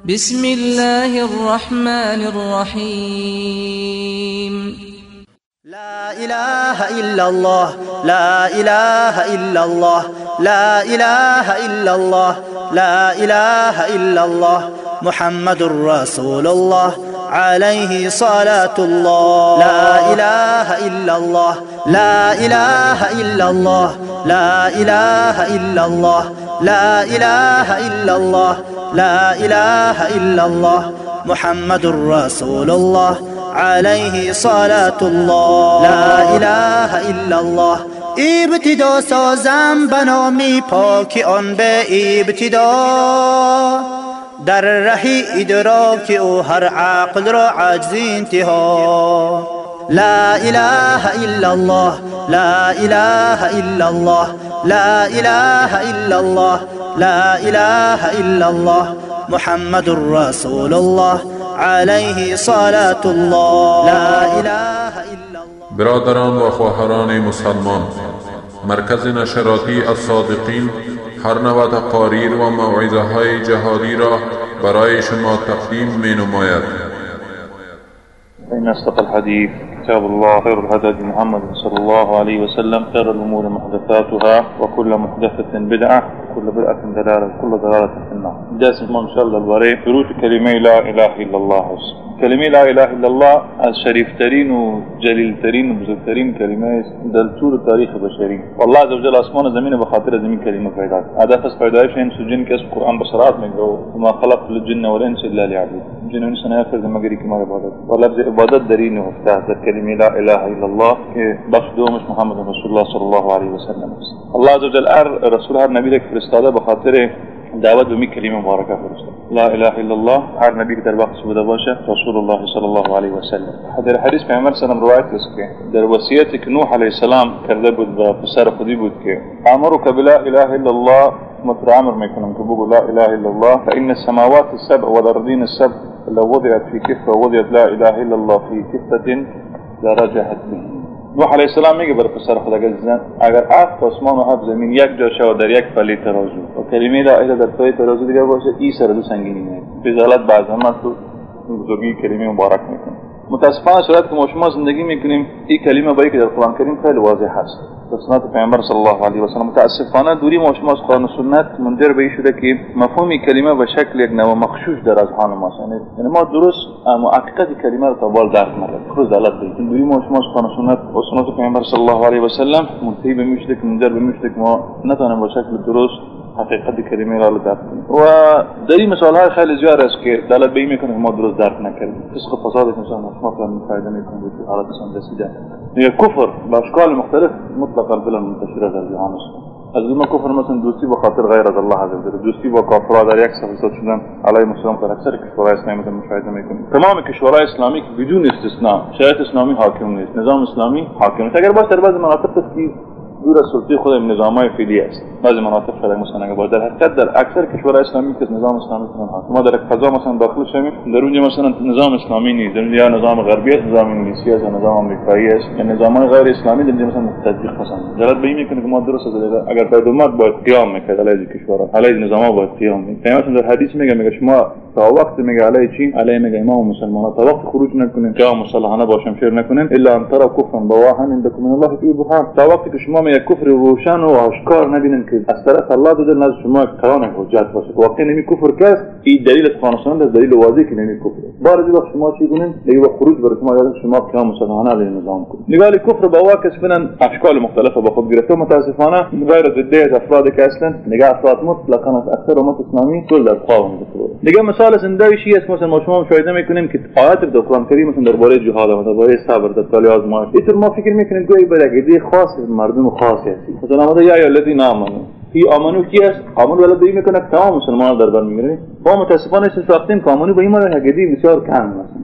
بسم الله الرحمن الرحيم. لا إله إلا الله لا إله إلا الله لا إله إلا الله لا إله إلا الله محمد رسول الله عليه صلاة الله. لا إله إلا الله لا إله إلا الله لا إله إلا الله لا إله إلا الله لا إله إلا الله محمد رسول الله عليه صلاة الله. لا إله إلا الله ابتدا سازم بنامی پاک آن به ابتدا، در رهی ادراک او هر عقل را عجز انتها. لا إله إلا الله لا إله إلا الله لا إله إلا الله لا إله إلا الله محمد رسول الله عليه صلاة الله. لا إله إلا الله. برادران و خواهران مسلمان، مرکز نشراتی الصادقین هر نوع تقاریر و موعظه های جهادی را برای شما تقدیم می نماید. إن أصدق الحديث كتاب الله، خير الهدى محمد صلى الله عليه وسلم، خير الأمور محدثاتها وكل محدثة بدعة وكل بدعة ضلالة وكل ضلالة في النار. جاسم إن شاء الله الباري شروط كلمة لا إله إلا الله. كلمة لا إله إلا الله الشريف ترين وجليل ترين وبزرگ ترين كلمة دلتور تاريخ بشري. والله عز وجل أسمان زمين بخاطر زمين كلمة فائدات. هذا فس فائدائش إن سجن كاس القرآن بصراط مجو وما خلق الجن والإنس إلا ليعبدون. الجن والإنس نافر زي ما قري كما عبادات. والله عبادات درين وفتاة كلمة لا إله إلا الله بخدو مش محمد رسول الله صلى الله عليه وسلم. الله عز وجل رسولها النبي لك فرستاده بخاطر دعوت بمی کلمه مبارکه فرستاد. لا اله الا الله هر نبی که در وقت بوده باشه رسول الله صلی الله علیه و سلم. در حدیث پیامبر صلی الله روایت است که در وصیتی که نوح علیه السلام کرده بود و پسر خودی بود که امرک بلا اله الا الله متعامر میکنم که بگو لا اله الا الله فان السماوات السبع والارضين السبع لو وضعت في كفه ووضعت لا اله الا الله في كفه لرجحت به. نوح علیه السلام میگه برای پسر خود اگر 7 آسمان و 7 زمین یک جا شود در یک پله ترازو و کلمه لا اله در پله ترازو دیگه باشه این سر دو سنگینی میاد. فضالت بعض همه تو بزرگی کلمه مبارک میکنه. متاسفانه صورت که ما شما زندگی میکنیم این کلمه با که در قرآن کریم خیلی واضح هست. در سنت پیامبر صلی الله علیه و سلم متاسفانه دوری ما شما از قرآن و سنت منجر به این شده که مفهوم کلمه به شکل یک نوع مخشوش در اذهان ما است. یعنی ما درست حقیقت کلمه را تا بال درک نکردیم. خود دلالت بدید. دوری ما شما از قرآن و سنت و سنت پیامبر صلی الله علیه و سلم منتهی به میشه که منجر به میشه که ما نتوانیم به شکل درست حقیقت کلمه را درک کنیم. و در این مثال‌های خیلی زیاد است که دلالت به این میکنه که ما درست درک نکردیم. فسق و فساد انسان ما فایده میکنه به حالت انسان رسیدن. یا کفر با اشکال مختلف مطلقاً بلا منتشره در جهان است. از این کفر مثلا دوستی به خاطر غیر از الله عز وجل، دوستی با کافرها در یک صف ایستاده شدن علیهم السلام در اکثر کشورهای اسلامی مثلا مشاهده میکنیم. تمام کشورهای اسلامی که بدون استثناء شریعت اسلامی حاکم نیست، نظام اسلامی حاکم نیست. اگر باشه در بعض مناطق است که دور از سلطه خود نظامای فعلی است. بعضی مناطق خیلی مثلا اگر باشه در حقیقت در اکثر کشورهای اسلامی که نظام اسلامی کنن حاکم. ما در فضا مثلا داخل شویم در اونجا مثلا نظام اسلامی نیست، در اونجا نظام غربی است، نظام انگلیسی است، نظام آمریکایی است، یا نظامای غیر اسلامی در اونجا مثلا تطبیق مثلا. دلالت به این میکنه که ما درست است اگر باید اومد باید قیام میکرد علیه کشورها، علیه نظامها باید قیام میکرد. مثلا در حدیث میگه شما تا وقت میگه علیه چی؟ علیه میگه امام مسلمانان تا وقت خروج نکنین، قیام مسلحانه با شمشیر نکنین الا ان ترى كفرا بواحا عندكم من الله فی برهان. تا وقتی که شما میگه کفر روشن و آشکار نبینن که از طرف الله دل نزد شما قرآن حجت باشه. وقتی نمی کفر کس این دلیل از قرآن سنت دلیل واضحه که نمی کفر. بار وقت شما چی کنین؟ دیگه با خروج بر شما یاد شما قیام مسلحانه علیه نظام کنین. نگاه کفر با واکس فنن اشکال مختلفه با خود گرفته. متاسفانه غیر ضده از افراد که اصلا نگاه افراد مطلقاً از اکثر امت اسلامی کل در قوم میگه. نگاه مثال زنده شی است مثلا ما شما مشاهده میکنیم که آیات در قرآن کریم مثلا درباره جهاد و درباره صبر در سال آزمایش اینطور ما فکر میکنیم گویی برای ایده خاص مردم خاصی است. مثلا ما یا الذین آمنوا این آمنو کی است؟ آمنو ولد این میکنه که تمام مسلمانان در بر میگیره. ما متاسفانه ساختیم که آمنو به این معنی هگدی بسیار کم است.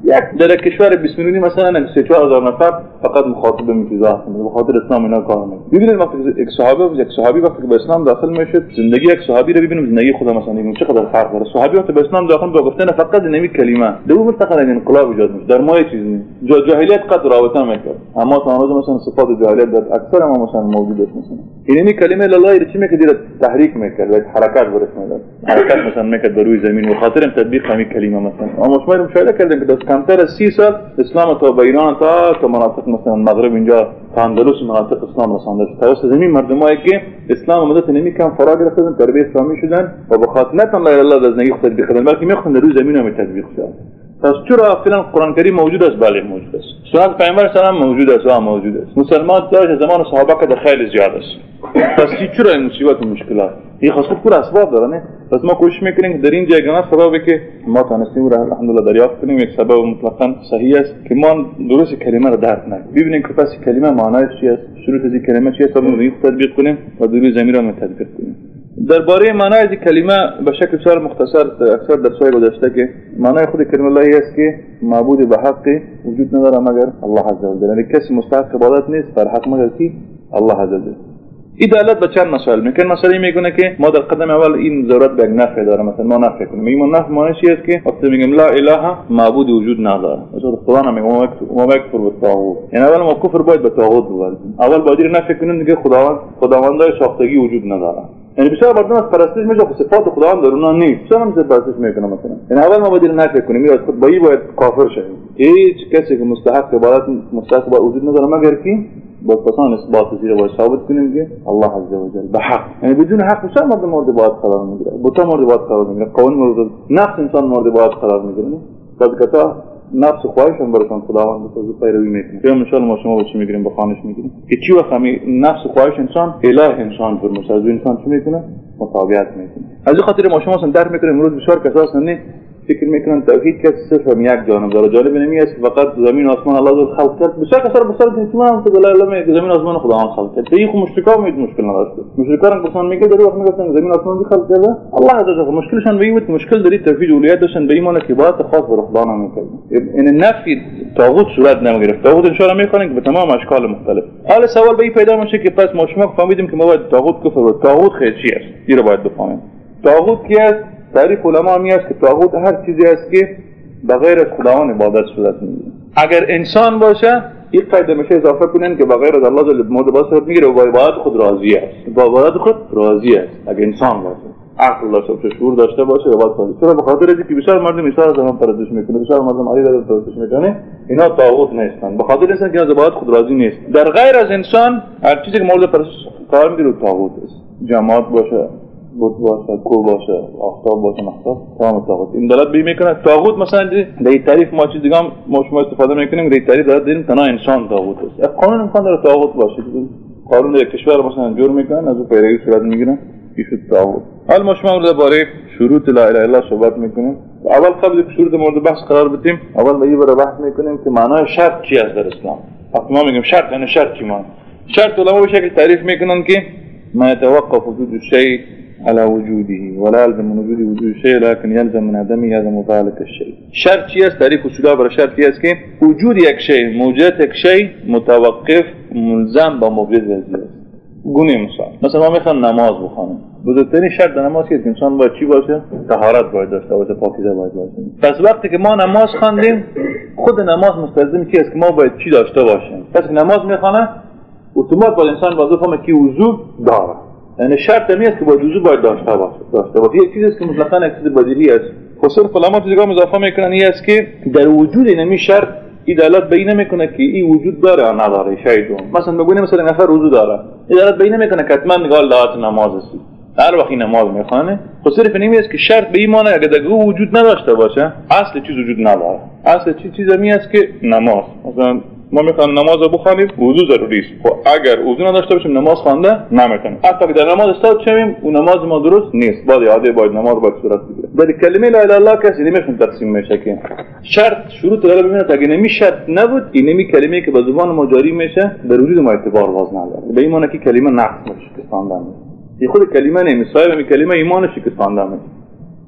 یک در کشور 20 میلیونی مثلا 3-4 نفر فقط مخاطب این چیزا هستند، به خاطر اسلام اینا کار میکنن. ببینید وقتی یک صحابی وقتی که به اسلام داخل میشه، زندگی یک صحابی رو ببینیم زندگی خدا مثلا این چقدر فرق داره. صحابی وقتی به اسلام داخل با گفتن فقط نمی کلمه دو منطقه انقلاب ایجاد میشه، در ما چیز نیست. جاهلیت قد رابطه میکنه، اما تا هنوز مثلا صفات جاهلیت در اکثر ما مثلا موجود است. مثلا اینمی کلمه الله رو چی میکنه؟ تحریک میکنه، حرکت برسونه، حرکت مثلا میکنه بر روی زمین و خاطر تطبیق همین کلمه. مثلا اما شما مشاهده کردین که کمتر از 30 سال اسلام تا به ایران تا مناطق مثلا مغرب اینجا تا اندلس مناطق اسلام رسانده شد. توسط زمین مردمایی که اسلام مدت نمیکن فرا گرفتن، تربیت اسلامی شدن و به خاطر نه تنها لا اله الا الله زندگی خود تطبیق کردن بلکه میخوان در روی زمین هم تطبیق شد. پس چرا فعلا قرآن کریم موجود است؟ بله موجود است. سنت پیامبر سلام موجود است، موجود است. مسلمان در زمان صحابه که خیلی زیاد است. پس چرا این مصیبت و مشکلات؟ این خاصه پر اسباب داره نه؟ پس ما کوشش میکنیم که در این جایگاه سببی که ما تونستیم رو الحمدلله دریافت کنیم یک سبب مطلقاً صحیح است که ما درست کلمه را درک نکنیم. ببینیم که پس کلمه معنیش چی است، شروط از این کلمه چی است، تا اون تطبیق کنیم و در روی زمین را تطبیق کنیم. درباره معنای از کلمه به شکل بسیار مختصر اکثر درس‌های گذشته که معنای خود کلمه الله است که معبود به حق وجود نداره مگر الله عز و جل، یعنی کسی مستحق عبادت نیست بر حق مگر کی الله عز و جل. این دلالت به چند مسائل میکنه. مسئله میگونه که ما در قدم اول این ضرورت به نفع داره، مثلا ما نفع کنیم. میگیم نفع معنیش چی است که وقتی میگیم لا اله معبود وجود نداره، مثلا قرآن میگه ما کفر به طاغوت، یعنی اول ما کفر باید به طاغوت بورزیم، اول باید نفع کنیم دیگه خداوندای ساختگی وجود نداره. یعنی بسیار مردم از پرستش میشه که صفات خداوند در اونها نیست، چرا میشه پرستش میکنه مثلا؟ یعنی اول ما باید نفع کنیم، میاد خود باید کافر شویم. هیچ کسی که مستحق عبادت مستحق وجود نداره مگر کی با پسان اثبات زیر باید ثابت کنیم که الله عز و جل به حق، یعنی بدون حق بسیار مردم مورد باید قرار میگیره، بتا مورد باید قرار میگیره، قوانین مورد نفس انسان مورد باید قرار میگیره. صدقتا نفس خواهشان براتون خداوند بسازه پیروی میکنه. یا ان شاء الله ما شما به چی میگیریم؟ به خانش میگیریم که چی وقت همین نفس خواهش انسان اله انسان فرموشه از انسان چی میکنه؟ مطابقت میکنه. از این خاطر ما شما در میکنیم امروز بسیار کساس نه فکر میکنن توحید که صرف هم یک جانب داره، جانب نمیاد فقط زمین و آسمان الله خلق کرد. بسیار کسا بسیار احتمال که دلایل زمین و آسمان خداوند خلق کرد. این خو مشرکا میاد مشکل نداشت. مشرکان قسم میگه در وقت میگفتن زمین و آسمان خلق کرده الله عز و جل، مشکلشان به این بود مشکل داری توحید اولویت داشتن به ایمان که عبادت خاص به خدا نمیکنه. این نفی طاغوت صورت نمیگرفت. طاغوت ان شاء الله میخوانیم که به تمام اشکال مختلف. حالا سوال به این پیدا میشه که پس ما شما فهمیدیم که ما باید طاغوت کفر و طاغوت خیر چی است؟ این رو باید بفهمیم. طاغوت کی است؟ تعریف علما می است که طاغوت هر چیزی است که بغیر از خداوند عبادت صورت میگیره. اگر انسان باشه یک قاعده میشه اضافه کنن که بغیر از الله جل مورد عبادت صورت میگیره و با عبادت خود راضی است. با عبادت خود راضی است. اگر انسان باشه عقل داشته باشه شعور داشته باشه عبادت کنه. چرا؟ به خاطر اینکه بسیار مردم ایثار زمان پرستش میکنه، بسیار مردم علی را پرستش میکنه، اینا طاغوت نیستن. به خاطر اینکه از عبادت خود راضی نیست. در غیر از انسان هر چیزی که مورد پرستش قرار میگیره طاغوت است. جماعت باشه، بود باشه، کو باشه، آفتاب باشه، مختار تمام طاغوت. این دلالت به میکنه طاغوت مثلا در این تعریف ما چیز دیگه ما شما استفاده میکنیم در این تعریف دارد داریم تنها انسان طاغوت است. قانون امکان داره طاغوت باشه، قانون یک کشور مثلا جور میکنن از اون پیروی صورت میگیرن میشه طاغوت. حالا ما شما درباره شروط لا اله الا الله صحبت میکنیم. اول قبل از شروط مورد بحث قرار بدیم اول به این بحث میکنیم که معنای شرط چی است در اسلام. وقتی ما میگیم شرط یعنی شرط چی معنی؟ شرط علما به شکل تعریف میکنن که ما يتوقف وجود الشيء على وجوده ولا يلزم من وجود الشيء لكن يلزم من عدمه عدم مطالعه الشيء. شرط چی است؟ تعریف اصولا برای شرط است که وجود یک شی، موجودیت یک شی متوقف ملزم با موجودیت ذاتی است. گونه مثلا ما میخوام نماز بخونیم، بزرگترین شرط در نماز که انسان باید چی باشه؟ طهارت باید داشته باشه، پاکیزه باید باشه. پس وقتی که ما نماز خواندیم خود نماز مستلزم چی است که ما باید چی داشته باشیم؟ پس نماز میخونه اتومات باید انسان باید بفهمه که وضو داره. یعنی شرط نیست که باید وضو باید داشته باشه. یک چیزی است که مطلقاً یک چیز بدیهی است. خصوصا علما چیزی که اضافه میکنن این است که در وجود این شرط دلالت به این نمیکنه که این وجود داره یا نداره. شاید مثلا بگویم مثلا نفر وضو داره، دلالت به این نمیکنه که حتما نگاه لازم نماز است. هر وقت نماز میخوانه خود صرف اینمی است که شرط به این معنی اگر در وجود نداشته باشه اصل چیز وجود نداره. اصل چیزی است که نماز مثلا ما میخوایم نماز رو بخوانیم وضو ضروری است. خب اگر وضو نداشته باشیم نماز خوانده نمیتونیم. حتی که در نماز استاد شویم اون نماز ما درست نیست. باید عاده باید نماز باید صورت بگیره. در کلمه لا اله الا الله کسی نمیتونه تقسیم میشه که شرط شروط رو ببینید اگه نمی شرط نبود این نمی کلمه که به زبان ما جاری میشه در وجود ما اعتبار باز نداره. به این معنی که کلمه نقص میشه که خواندن. این خود کلمه نمیشه، این کلمه ایمانش که خواندن میشه.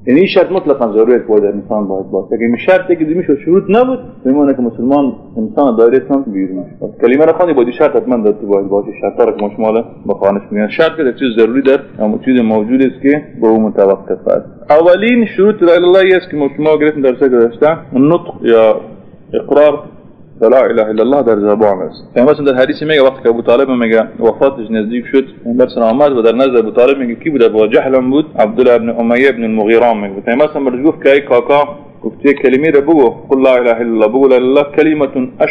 یعنی این شرط مطلقا ضرورت باید انسان باید باشه. اگه این شرطی که دیمیش شروط نبود میمونه که مسلمان انسان دایره اسلام بیرون میشه. کلمه را خوانی باید شرط حتما در تو باید باشه. شرطا را که ما شمال بخوانش میگن شرط که چیز ضروری در اما چیز موجود است که به اون متوقف است. اولین شروط لا اله الا الله است که ما شما گرفتیم در سه گذشته نطق یا اقرار لا اله الا الله در زبان است. مثلا در حدیث میگه وقتی که ابو طالب میگه وفاتش نزدیک شد پیامبر صلی الله علیه و در نظر ابو طالب میگه کی بود؟ ابو جهل بود، عبدالله ابن امیه ابن المغیره میگه. پیامبر صلی الله علیه و گفت که ای کاکا گفتی کلمه را بگو قل لا اله الا الله، بگو لا اله کلمه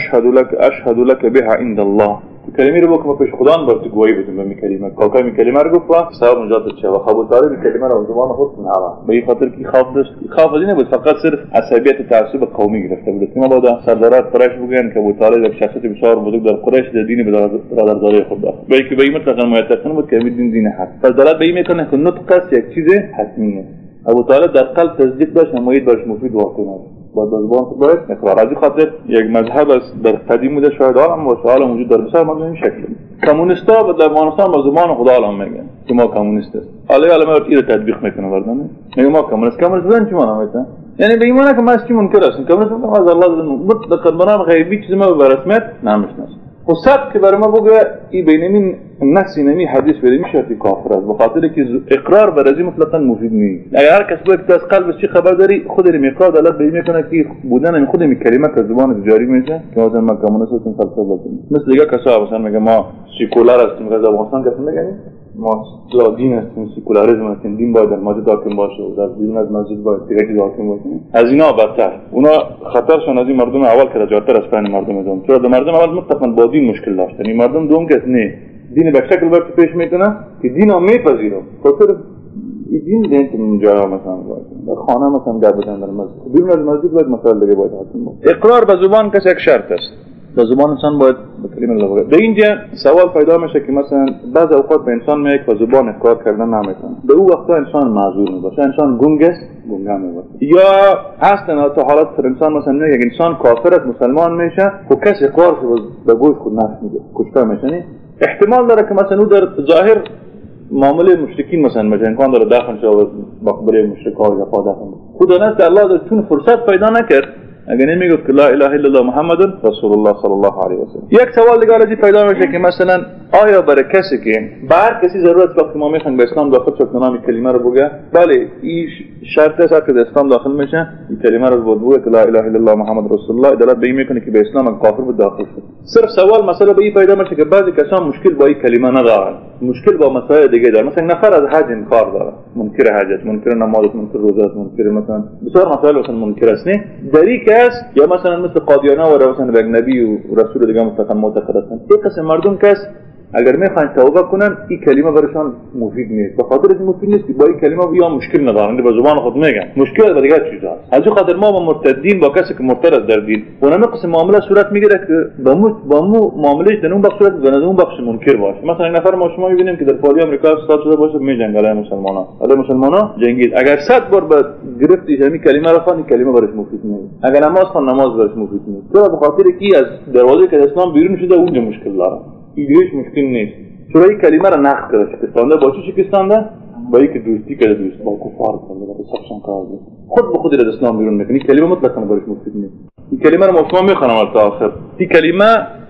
اشهد لك بها عند الله. کلمه رو بگو پیش خدا بر تو گواهی بدیم به این کلمه. کاکا این کلمه رو گفت و ثواب نجات چه و ابو طالب این کلمه رو زبان خود نهوا به این خاطر که خوف داشت. خوف از این بود فقط صرف عصبیت و تعصب قومی گرفته بود. ما بعد سردارات قریش بگن که ابو طالب یک شخصیت بسیار بزرگ در قریش در دین برادرزاده خود داشت. به اینکه به این مطلقاً معتقد بود که دین حق. سردارات به این میکنه که نطق است یک چیز حتمیه. ابو طالب در قلب تصدیق داشت اما این برش مفید واقع نبود. باید زبان خود باید اقرار. از این خاطر یک مذهب است در قدیم بوده شاید عالم باشه، عالم وجود در بسیار مذهب این شکل. کمونیستا در افغانستان با زبان خدا عالم میگن که ما کمونیست است. حالا علما این رو تطبیق میکنه بردن میگه ما کمونیست بودن چی معنی میده؟ یعنی به ایمان که ما چی منکر هستیم کمونیست از الله مطلق بنام غیبی چیز ما به رسمیت نمیشناسیم. خصوصا که برای ما بگه این بینمین نفسی نمی حدیث بده میشه که کافر است بخاطر که اقرار بر ازی مطلقاً مفید نیست. اگر هر کس بگه از قلبش چی خبر داری خود رو میقرار دلالت به میکنه که بودن خود می کلمه از زبان جاری میشه که مثلا ما کمونیست هستیم فلسفه بازیم. مثل دیگه کسا مثلا میگه ما سکولار هستیم که افغانستان کسی میگه ما دین هستیم سکولاریسم هستیم دین باید در مسجد حاکم باشه و در بیرون از مسجد باید دیگه چیز حاکم باشه. از اینا بدتر اونا خطرشون از این مردم اول که رجعتر از پایین مردم دوم چرا در مردم اول مطلقاً با دین مشکل داشتن. این مردم دوم کس نه دین به شکل برای پیش میکنه که دین هم میپذیره خاطر این دین دین که اینجا مثلا در خانه مثلا گرد بزن در مسجد بیرون از مسجد باید مسائل دیگه باید حاکم باشه. اقرار به زبان کس یک شرط است. به زبان انسان باید به کلمه الله بگه. در اینجا سوال پیدا میشه که مثلا بعض اوقات به انسان میگه که زبان اقرار کردن نمیکنه. به اون وقتا انسان معذور میباشه. انسان گنگ است گنگام میباشه. یا اصلا تا حالت در انسان مثلا میگه انسان کافر است مسلمان میشه خب کسی اقرار به گوش خود نفس میده کشته میشه. احتمال داره که مثلا او در ظاهر معامله مشرکین مثلا امکان داره داخل شه و مقبره مشرکان یا داخل خدا نزد الله چون فرصت پیدا نکرد اگر نمیگفت که لا اله الا الله محمد رسول الله صلی الله علیه و سلم. یک سوال دیگه از پیدا میشه که مثلا آیا برای کسی که بر کسی ضرورت وقتی ما میخوایم به اسلام داخل شد نام کلمه رو بگه بله این شرط است که به اسلام داخل میشه این کلمه رو بگه که لا اله الا الله محمد رسول الله دلالت به این میکنه که به اسلام کافر بود داخل شد. صرف سوال مسئله به این پیدا میشه که بعضی کسان مشکل با این کلمه ندارن مشکل با مسائل دیگه دارن. مثلا نفر از حج انکار داره منکر حج است منکر نماز منکر روزه است منکر مثلا بسیار مسائل مثلا منکر است نه دری کس یا مثلا مثل قادیانه و مثلا به نبی و رسول دیگه مستقیم معتقد هستن. یک قسم مردم کس اگر میخوان توبه کنن این کلمه برایشان مفید نیست. به خاطر این مفید نیست که با این کلمه یا مشکل ندارن به زبان خود میگن مشکل با دیگه چیزاست. از این خاطر ما با مرتدین با کسی که مرتد در دین اونم قسم معامله صورت میگیره که با مو معاملهش در اون بخش صورت به اون بخش منکر باشه. مثلا نفر ما شما میبینیم که در پالی آمریکا استاد شده باشه میجنگه علیه مسلمانان جنگید اگر 100 بار به گرفتی همین کلمه را خوانی کلمه برایش مفید نیست. اگر نماز خوان نماز برایش مفید نیست. چرا؟ به خاطر کی از دروازه که اسلام بیرون شده اونجا مشکل داره. ایدهش مشکل نیست. چرا این کلمه را نقض کرده شکستانده با چی شکستانده؟ با اینکه دوستی کرده دوست با کفار کرده با سبشان کرده خود به خود از اسلام بیرون میکنه. کلمه مطلقاً برایش مفید نیست. این کلمه را ما شما میخوانم تا آخر. این کلمه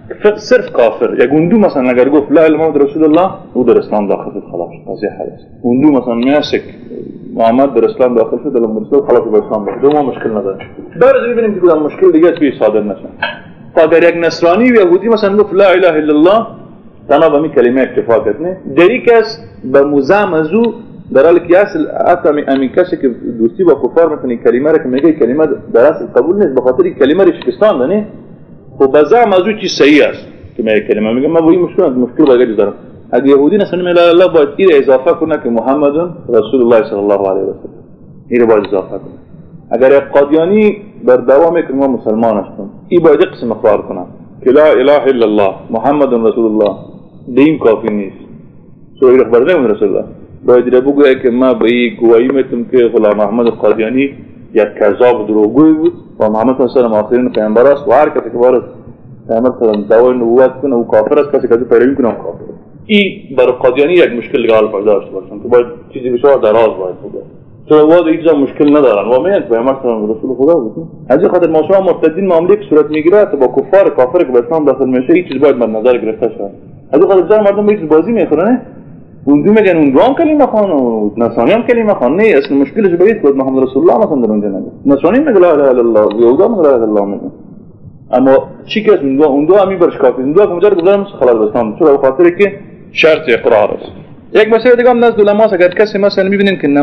صرف کافر یا گوندو مثلا اگر گفت لا اله الا رسول الله او در اسلام داخل شد خلاص قضیه حل است. گوندو مثلا میاسک محمد در اسلام داخل شد در مسلمان خلاص به اسلام داخل ما مشکل نداره. بعد میبینیم که کدام مشکل دیگه توی صادر نشه. اگر یک نصرانی و یهودی مثلا گفت لا اله الا الله تنها به این کلمه اکتفا کنه دری کس به مزام ازو در حالی که اصل امین کسی که دوستی با کفار میکنه کلمه را که میگه کلمه در اصل قبول نیست به خاطر کلمه را شکستان دنه خب به زعم ازو چی صحیح است که میگه کلمه میگه ما با این مشکل باید دارم. اگه یهودی نسنه میگه لا الله باید این اضافه کنه که محمد رسول الله صلی الله علیه و سلم این باید اضافه کنه. اگر قادیانی بر دوام که ما مسلمان هستیم این باید قسم اقرار کنه که لا اله الا الله محمد رسول الله دین کافی نیست. سوی خبر نمون رسول الله باید بگویه که ما به این گواهی میتونم که غلام احمد قادیانی یک کذاب دروغگوی بود و محمد صلی الله علیه و آله آخرین پیامبر است و هر کسی که وارد پیامبر صلی الله علیه و دعوای نبوت کنه او کافر است کسی که پیروی کنه کافر است. این برای قادیانی یک مشکل دیگه حال پیدا داشته باشه که باید چیزی بسیار دراز باید بوده. چرا واد هیچ مشکل ندارن و میان پیامبر صلی الله علیه و رسول خدا بود. از این خاطر ما شما مرتدین معامله که صورت میگیره با کفار کافر که به اسلام داخل میشه هیچ چیز باید مد نظر گرفته شه. از این خاطر مردم به بازی میخورن، اونجا میگن اون رام کلمه خوان و نصرانی هم کلمه خوان. نه اصلا مشکلش به این بود محمد رسول الله مثلا در اونجا نگه. نصرانی میگه لا اله الا الله، یهودا میگه لا اله الا الله میگه. اما چی کس اون دو همی برش کافی، اون دو که مجرد گذارم خلاص بستم. چرا؟ به خاطر که شرط اقرار است. یک مسئله دیگه هم نزد علما اگر کسی مثلا میبینین که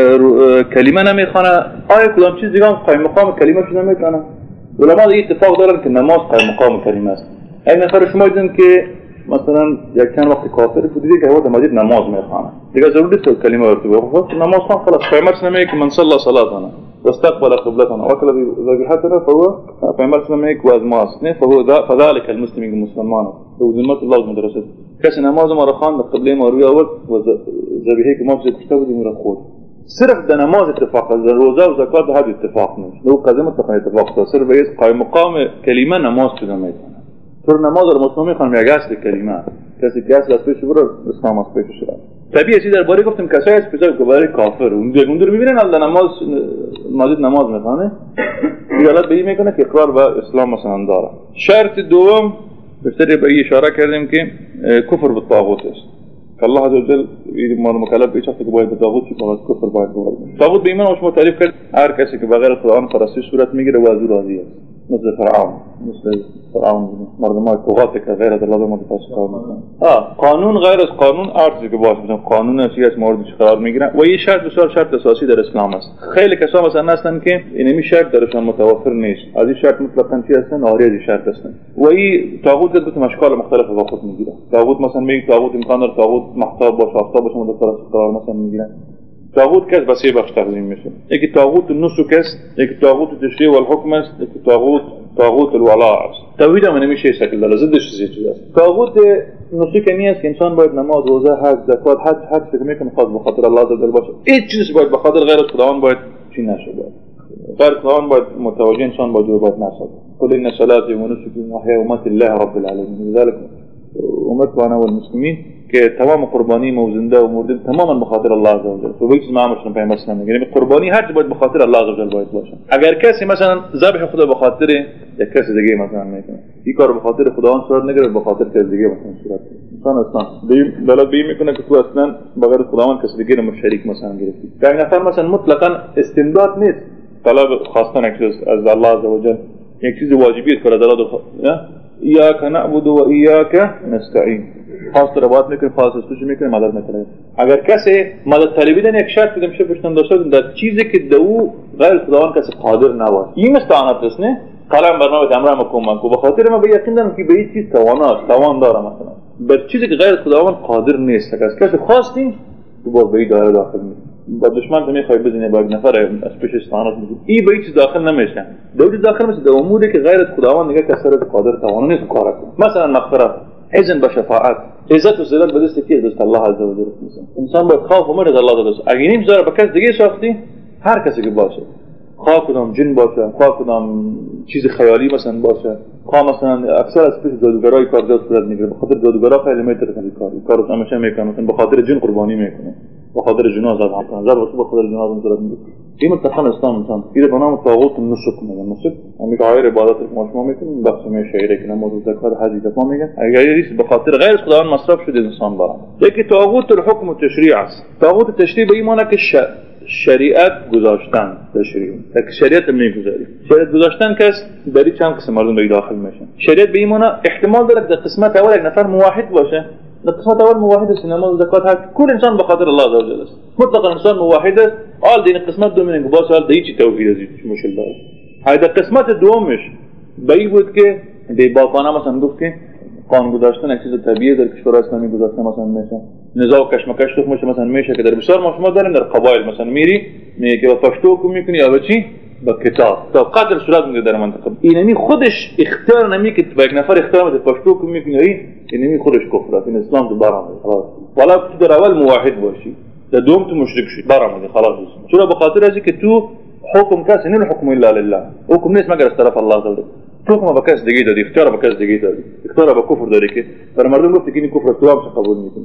کلمه نمیخونه، آیا کدام چیز دیگه هم قائم مقام کلمه شو نمیکنه؟ علما دیگه اتفاق دارن که نماز قائم مقام کلمه است. این نفر شما دیدین که مثلا یک چند وقت کافر دیگه که هو مسجد نماز میخونه، دیگه ضروری نیست کلمه ورته بخونه، نماز خون خلاص قائمش نمیگه که من صلى صلاتنا واستقبل قبلتنا وكل ذبيحتنا فهو قائمش نمیگه که از ماست، نه فذلك المسلم مسلمان و ذمت الله مدرسه کسی نماز ما را خواند قبله ما روی آورد و ذبیحه که ما بزید کشته بودیم را خورد. صرف در نماز اتفاق است، در روزه و زکات هر اتفاق نیست. دو قضیه مطلقا اتفاق است. صرف به قائم مقام کلمه نماز شده میتونه. طور نماز را مسلمان میخوان یک اصل کلمه. کسی که اصل از پیش برد اسلام از پیش شد. طبیعی چیز درباره گفتیم کسایی است که برای کافر اون رو میبینن در نماز مسجد نماز میخوانه. ایالت به این میکنه که اقرار به اسلام مثلا داره. شرط دوم بسیاری به اشاره کردیم که کفر به طاغوت است. که الله عزوجل ما رو مکلف به شخصی که باید به طاغوت چی فقط کفر باید بکنه. طاغوت به ایمان شما تعریف کرد هر کسی که بغیر خداوند پرستی صورت میگیره و از او راضی است. مثل فرعون مردمان طغات که غیر از الله متفاسد میکنن. قانون غیر از قانون ارزی که باشه، مثلا قانون اصلی از موردش قرار میگیرن و این شرط بسیار شرط اساسی در اسلام است. خیلی کسا مثلا هستن که اینمی شرط درشان متوفر نیست. از این شرط مطلقاً چی هستن؟ آری از این شرط هستن. و این طاغوت دو اشکال مختلف با خود میگیره. طاغوت مثلا میگه طاغوت امکان داره طاغوت محتاب باشه، آفتاب باشه، مدت قرار مثلا میگیرن. طاغوت کس به سه بخش تقسیم میشه. یکی طاغوت النسک است، یکی طاغوت التشریع و الحکم است، یکی طاغوت الولاء است. توحید هم نمیشه شکل داره، ضدش چیزی است. طاغوت نسک می است که انسان باید نماز، روزه، حج، زکات، هر چیزی که میکنه خاص به خاطر الله عزوجل باشه. هیچ چیزی باید به خاطر غیر از خداوند باید چی نشه. غیر خداوند باید متوجه انسان باید نشه. قل ان صلاتي ونسكي ومحياي ومماتي لله رب العالمين. لذلك امت وانا والمسلمين که تمام قربانی موزنده و مردم تماما به خاطر الله عزوجل. و به هیچ معاملش پیامبر اسلام میگه یعنی قربانی هر چی باید به خاطر الله عزوجل باید باشه. اگر کسی مثلا ذبح خدا به خاطر یک کسی دیگه مثلا میکنه، این کار به خاطر خداوند صورت نگیره، به خاطر کسی دیگه مثلا صورت انسان اصلا بلد به میکنه که تو اصلا بغیر خداوند کسی دیگه رو شریک مثلا گرفتی. در نفر مثلا مطلقاً استمداد نیست، طلب خواستن یک چیز از الله عزوجل، یک چیز واجبیه که الله ایاک نعبد و ایاک نستعین. خاص رباط میکنه، خاص استوش میکنه، مدد میکنه. اگر کسی مدد طلبی دن یک شرط دیده میشه پشتن داشته در چیزی که دو غیر خداوند کسی قادر نباشه. این مستعانت است نه؟ قلم برنامه امر مکمل کو. به خاطر ما به یقین دارم که به این چیز توان داره مثلا. بر چیزی که غیر خداوند قادر نیست. اگر کسی خواستین تو با به دایره داخل میشه. با دشمن نمیخوای بزنی با نفر از پیش استعانت میکنی. این به چیز داخل نمیشه. دو داخل میشه در اموری که غیر خداوند دیگه کسی قادر توان نیست کار کنه. مثلا مغفرت، اذن به شفاعت، عزت و ذلت به دست کی؟ دست الله عزوجل است. انسان باید خوف و مرض الله دست. اگه نمیذاره به کس دیگه ساختی، هر کسی که باشه، خواه کدام جن باشه، خواه کدام چیز خیالی مثلا باشه، خواه مثلا اکثر از پیش جادوگرای کار دست صورت میگیره. به خاطر جادوگرا خیلی میترسن کارو همیشه میکنن، مثلا به خاطر جن قربانی میکنه، به خاطر جناز ذبح میکنه، به خاطر جناز صورت میگیره. این متفقن اسلام انسان میره به نام طاغوت النسک میگن. نسک همین غیر عبادت که ما شما میکنیم بخش می شعیره که نماز و زکات حج زکات میگن. اگر این به خاطر غیر خداوند مصرف شده انسان برام. یکی طاغوت الحکم و تشریع است. طاغوت تشریع به این معنی که شریعت گذاشتن تشریع. یک شریعت نمیگذاری. شریعت گذاشتن که در چند قسم مردم به داخل میشن. شریعت به این معنی احتمال داره که قسمت اول یک نفر موحد باشه. قسمت اول موحد است، نماز و زکات حج کل انسان به خاطر الله عزوجل است. مطلقاً انسان موحد است. آل دین قسمت دوم میگه باز آل دیگه توحید ازید مشکل داره. هایدا قسمت دومش بایی بود که دی باقانه مثلا گفت که قانون گذاشتن یک چیز طبیعی در کشور اسلامی گذاشتن مثلا میشه نزاع و کشمکش تو میشه مثلا میشه که در بسیار ما شما داریم در قبایل مثلا میری میگه که با پشتو کو میکنی یا چی با کتاب تا قدر صورت میده در منطقه اینمی خودش اختیار نمی که با یک نفر اختیار میده پشتو کو میکنی اینمی خودش کفر است. این اسلام تو برام خلاص والا تو در اول موحد باشی در دوم تو مشرک شی برام خلاص. چرا؟ به خاطر ازی که تو حکم کسی نه حکم الا لله، حکم نیست مگر از طرف الله تعالی. حکم با کس دیگه دادی، اختیار با کس دیگه دادی، اختیار با کفر داری که برای مردم گفتی که این کفر تو هم قبول میکنی.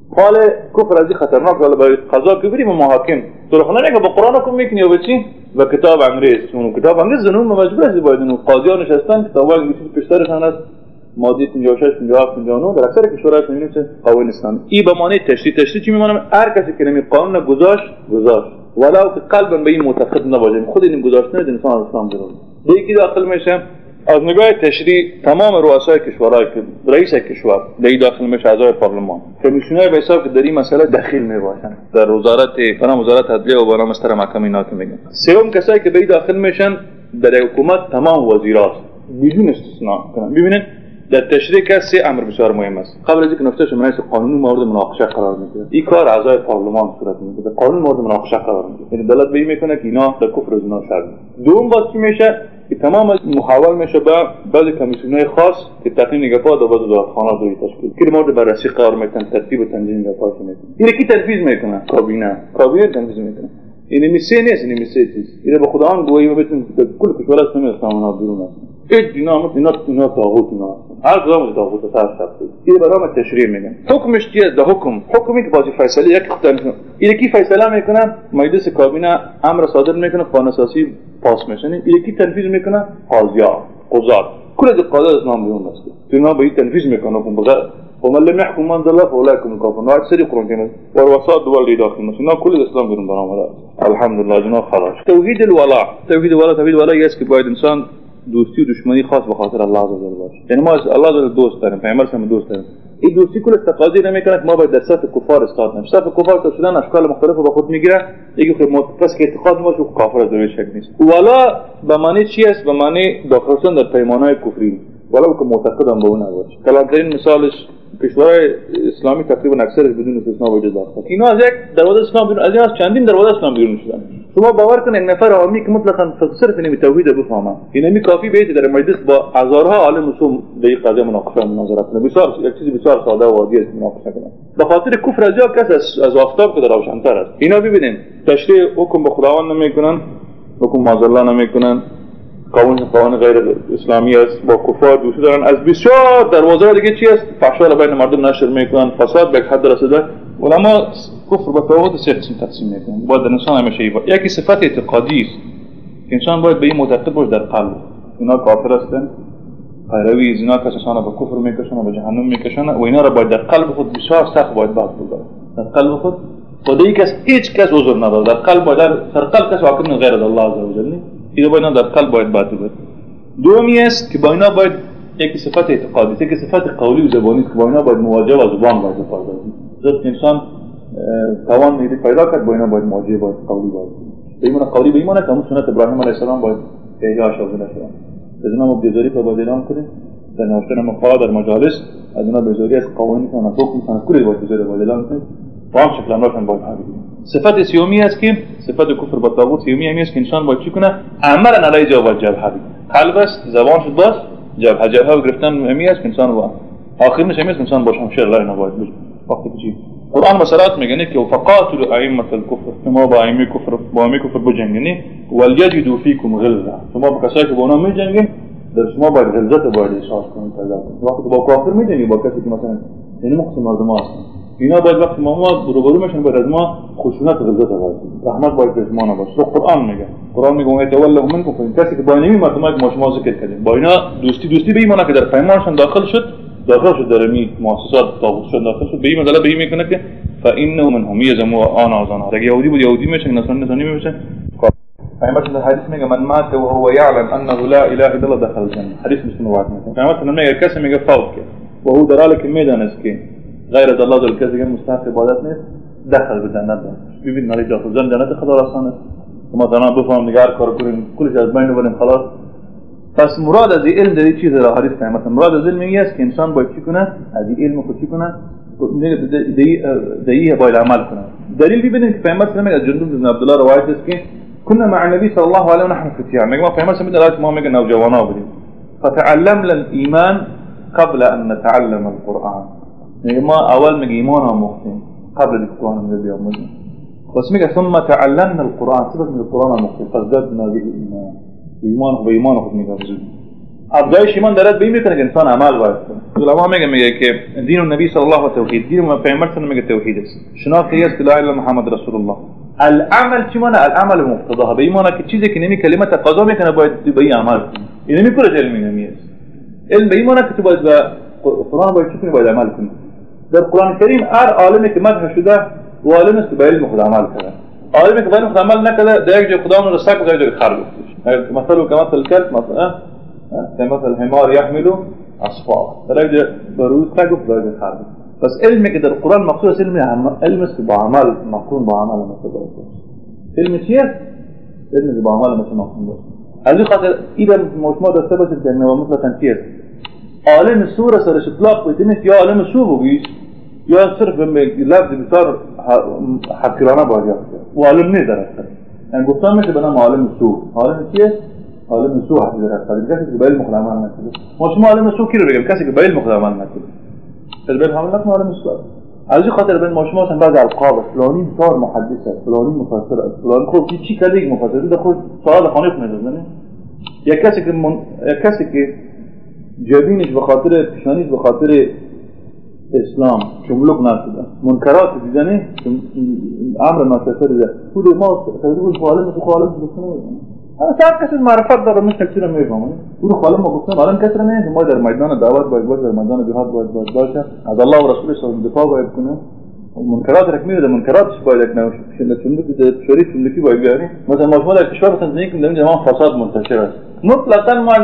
حال کفر از این خطرناک حالا برای قضا که بریم محاکم سرخونه نگه با قرآن حکم میکنی یا به چی؟ و کتاب انگریز. اون کتاب انگریز زنون مجبور هستی باید اون قاضیان نشستن کتاب انگلیسی پشترشان است ماده 56 57 59 در اکثر کشورها می‌بینیم که قوانین اسلامی این به معنی تشریع چی می‌مانه هر کسی که نمی قانون گذاشت ولو که قلبا به این معتقد نباشه خود این گذاشتن انسان از اسلام بیرون یکی داخل میشه از نگاه تشریع تمام رؤسای کشورهای که رئیس کشور دی داخل میشه اعضای پارلمان کمیسیونر به حساب که در این مسئله دخیل میباشن در وزارت عدلیه و برنامه مستر محکمه اینا که میگن سوم کسایی که به داخل میشن در حکومت تمام وزیراست بدون استثناء ببینید در تشریع که سه امر بسیار مهم است قبل از اینکه نفتش مناسب قانونی مورد مناقشه قرار میگیره این کار اعضای پارلمان صورت میگیره قانون مورد مناقشه قرار میگیره یعنی دولت به این میکنه که اینا در کفر و زنا شرط دوم باز چی میشه که تمام محول میشه به بعضی کمیسیون‌های خاص که تقنین نگهبان و وزارتخانه دوی تشکیل که مورد بررسی قرار میتن ترتیب و تنظیم نگهبان میکنه این کی تنفیذ میکنه کابینه تنفیذ میکنه این میسه نیست این میسه چیز این به خدا آن گویی بتون کل کشور اسلامی اسلام بیرون است این اینا طاغوت اینا هر کدام طاغوت اثر شخصی این برام تشریع میگن حکمش چیه ده حکمی که بازی فیصله یک خدای این کی فیصله میکنه مجلس کابینه امر صادر میکنه قانون اساسی پاس میشه این کی تنفیذ میکنه قضات کل قضات اسلام بیرون است اینا به این تنفیذ میکنه ومن لم يحكم من ذل فاولئك هم الكافرون هذا سری قرآن کنه والوساط دول داخل مثلا كل الاسلام بیرون برآمده الحمدلله جنا خلاص توحید الولاء است که باید انسان دوستی و دشمنی خاص به خاطر الله عز وجل باشه یعنی ما از الله عز وجل دوست داریم پیامبر هم دوست داریم این دوستی کل تقاضی نمیکنه که ما باید در صف کفار استاد نشیم صف کفار تا شدن اشکال مختلف به خود میگیره یکی خود متفس که اعتقاد باشه که کافر از روی شک نیست ولا به معنی چی است به معنی داخل شدن در پیمانهای کفری ولو که معتقدم به اون نباشه کلانترین مثالش کشورهای اسلامی تقریبا اکثرش بدون استثناء وجود دارند اینا از یک دروازه اسلام بیرون از چندین دروازه اسلام بیرون شدن شما باور کنید یک نفر عامی که مطلقاً صرف اینمی توحید بفهمه اینمی کافی به در مجلس با هزارها عالم رسوم در این قضیه مناقشه و مناظره کنه بسیار یک چیزی بسیار ساده و عادی است مناقشه کنه به خاطر کفر از جا کس از آفتاب که در روشن‌تر است اینا ببینید تشریع حکم به خداوند نمیکنن حکم معاذالله نمیکنن قوانین غیر اسلامی است با کفار دوستی دارن از بسیار دروازه دیگه چی است فحشا بین مردم نشر میکنن فساد به حد رسیده علما کفر به طاغوت سه قسم تقسیم میکنن باید انسان همیشه یکی صفت اعتقادی است که انسان باید به این معتقد باشه در قلب اینا کافر هستند پیروی زنا کسان به کفر میکشن و به جهنم میکشن و اینا را باید در قلب خود بسیار سخت باید باد بگذارن در قلب خود خدایی کس هیچ کس عذر نداره در قلب باید در قلب کس واقع غیر الله عز وجل اینا با اینا در قلب باید باید دومی است که با اینا باید یکی صفت اعتقادی یکی صفت قولی و زبانی است که با اینا باید مواجه و زبان باید بپردازه ضد انسان توان میده پیدا کرد با اینا باید مواجه باید قولی باید به ایمان قولی به ایمان که سنت ابراهیم علیه السلام باید احیا شده نشه از اینا ما بیزاری پر باید اعلام کنیم در نوشتن مقاله در مجالس از اینا بیزاری از قوانین که حکم میکنن کلی باید بیزاری باید اعلام کنیم با هم شکل امراشون باید حاضر صفت سیومی است که صفت کفر با طاغوت سیومی همی است که انسان باید چی کنه عملا علی جواب جبهه قلب است زبان شد باز جبهه گرفتن همی است که انسان با آخر نشه است انسان باشه شر لا نباید وقتی که چی قرآن مسالات میگه که فقاتلوا ائمه الكفر شما با ائمه کفر بجنگید وليجدوا فيكم غلظه شما با کسایی که با اونها میجنگید در شما باید غلظت باید احساس کنید وقتی با کافر میجنگید با کسی که مثلا یعنی مقصد مردم هستن اینا باید وقتی ما روبرو میشن باید از ما خشونت و غلظت باید رحمت باید به ما نباشه قرآن میگه اون تولوا منکم فان کسی که با اینمی مردمایی که ما ذکر کردیم با اینا دوستی به ایمان که در پیمانشون داخل شد در می مؤسسات طاغوت شد داخل شد به این مسئله به این میکنه که فانه منهم یزمو آن اگر یهودی بود یهودی میشه نصرانی میشه پیامبر در حدیث میگه من مات و هو يعلم انه لا اله الا الله دخل الجنه حدیث مسلم روایت میکنه پیامبر میگه کسی میگه فوت که و هو در حالی که میدانست که غیر از الله ذل کسی که مستحق عبادت نیست داخل به جنت است ببین علی داخل جنت خدا راستانه ما دانا بفهم نگار کار کنیم کلش از بین بودیم خلاص پس مراد از این علم در این چیز را حدیث کنه مثلا مراد از علم این است که انسان باید چی کنه از این علم خود چی کنه دیگه باید عمل کنه دلیل ببینید که پیامبر صلی الله علیه و آله جندب بن عبدالله روایت است که كنا مع النبي صلى الله عليه ونحن فتيان میگم پیامبر صلی الله علیه و آله ما نوجوانا بودیم فتعلمنا الايمان قبل ان نتعلم القرآن میگم ما اول میگه ایمان آموختیم قبل از قرآن رو بیاموزیم بس میگه ثم تعلمنا القرآن سبب من القرآن آموختیم فزدنا به ایمان خود میگه افزایش ایمان دارد به این میکنه که انسان عمل باید کنه. علما میگه که دین النبی صلی الله علیه و توحید، دین پیامبر صلی الله علیه و توحید است. شناختی است که لا اله الا محمد رسول الله. العمل چی معنی؟ العمل مقتضاها، به این معنی که چیزی که نمی کلمه تقاضا میکنه باید به این عمل کنی. این نمیکنه علم نمیست. علم به این معنی که تو باید به قرآن باید چی کنی؟ باید عمل کنی. در قرآن کریم هر عالمی که مدح شده و عالم است که به علم خود عمل کرده. عالمی که به علم خود عمل نکرده در یک جای خدا اون رو سگ و در یک جای خر گفتش. مثلا که مثل کلب مثلا مثل الحمار يحمل اصفار، در یک جای بروز سگ و در یک جای خر. پس علمی که در قرآن مقصود است علم است که با عمل مقرون با عمل مثل باشه. علم چیه؟ علم که با عمل مثل مقرون باشه. از این خاطر این مجموع داشته باشید که انما مطلقاً چی است؟ عالم سو را سرش اطلاق بکنید یا عالم سو بگویید یا صرف لفظ بسیار حقیرانه باید و عالم نیست در اصل. یعنی گفتن میشه به نام عالم سو. عالم چیه؟ عالم سو حقیقت در اصل. کسی که به علم خود عمل نکنه. ما شما عالم سو کی رو بگیم؟ کسی که به علم خود عمل نکنه. به علم عمل نکنه عالم سو. از این خاطر بین ما شما بعضی القاب فلانی بسیار محدث است، فلانی مفسر است، فلانی خود چی کرده یک مفسر ده خود سوال خانق می‌دونه. یک کسی که جبینش به خاطر پیشانیش به خاطر اسلام چملق نشده، منکرات دیدنه امر ناکسر ده خود ما تقریبا خالم تو خالم بکنه. هر کسی معرفت داره مثل چیزی میفهمه. او خالم ما گفتن عالم کسر نه، ما در میدان دعوت باید باشه، در میدان جهاد باید باشه، از الله و رسولش دفاع باید کنه. منکرات رک میده، منکراتش باید کنه. چملق ده شریف چملقی باید بیاری. مثلا ما در کشور مثلا زندگی کنیم در جهان فساد منتشر است. مطلقاً ما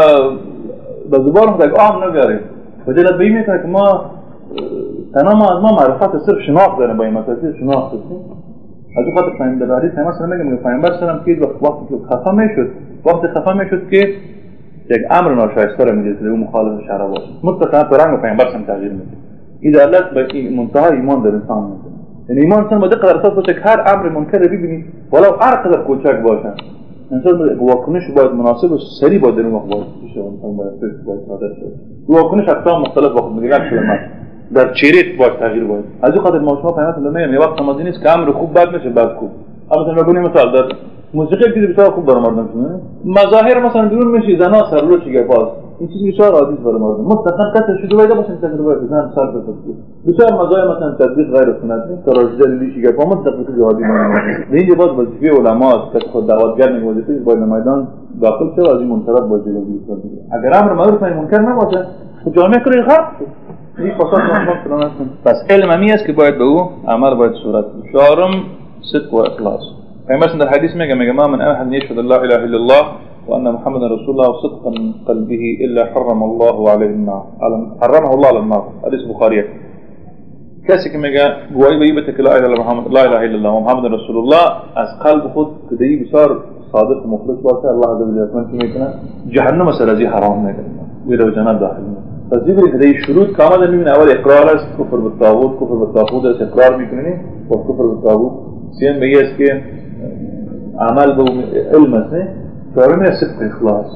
به زبان خود عام نمیاریم. وجدت به این میکنه که ما تمام از ما معرفت صرف شناخت داریم با این مسئله شناخت هستیم. از این خاطر پیامبر در حدیث مثلا میگم پیامبر سلام که وقتی که خفا میشد که یک امر ناشایسته را میدید که اون مخالف شرع باشه. مطلقاً تو رنگ پیامبر سم تغییر میده. این دلالت به منتهای ایمان در انسان میده. یعنی ایمان انسان با دقت اساس باشه که هر امر منکر رو ببینی ولو هر قدر کوچک باشه. انسان واکنش باید مناسب و سریع باید در اون وقت باید بشه. انسان باید صادر شه. واکنش اقسام مختلف وقت میگه کلمات در چهره باید تغییر باید. از این خاطر ما شما پیامبر میگم یه وقت نمازی نیست که امر خوب بد میشه بد خوب. اما مثلا مثال در موسیقی چیزی بسیار خوب برای مردم شده. مظاهر مثلا بیرون میشه زنا سرلوچی گپاس. این چیز بسیار عادی برای مردم. مطلقاً کسی شده باید باشه تجربه بزنن سال بسازه. بسیار مظاهر مثلا تطبیق غیر سنتی تراژدی لیشی گپا مطلقاً عادی مردم. این جواب وظیفه علما است که خود دعوتگر میگه وظیفه باید میدان داخل شه و از این منکرات باید جلوگیری کنه. اگر امر معروف و منکر نباشه تو جامعه کاری غلط این فساد مطلق فلان است. پس علم همی است که باید به او عمل باید صورت بده. چهارم صدق و اخلاص. پیامبر در حدیث میگه ما من احد یشهد لا اله الا الله وان محمد رسول الله صدقا من قلبه الا حرم الله عليه النار. حرمه الله على النار. حدیث بخاری. کسی که میگه گواهی به که لا اله الا الله و محمد رسول الله از قلب خود که دی بسیار صادق و مخلص باشه الله عز و جل میکنه جهنم سر از حرام میکنه و در جنت داخل میشه. پس دیگه که شروط کاملا میبینه اول اقرار است کفر به طاغوت کفر به طاغوت است اقرار میکنی و کفر به طاغوت سیم میگه است که عمل به علم است چهارم صدق اخلاص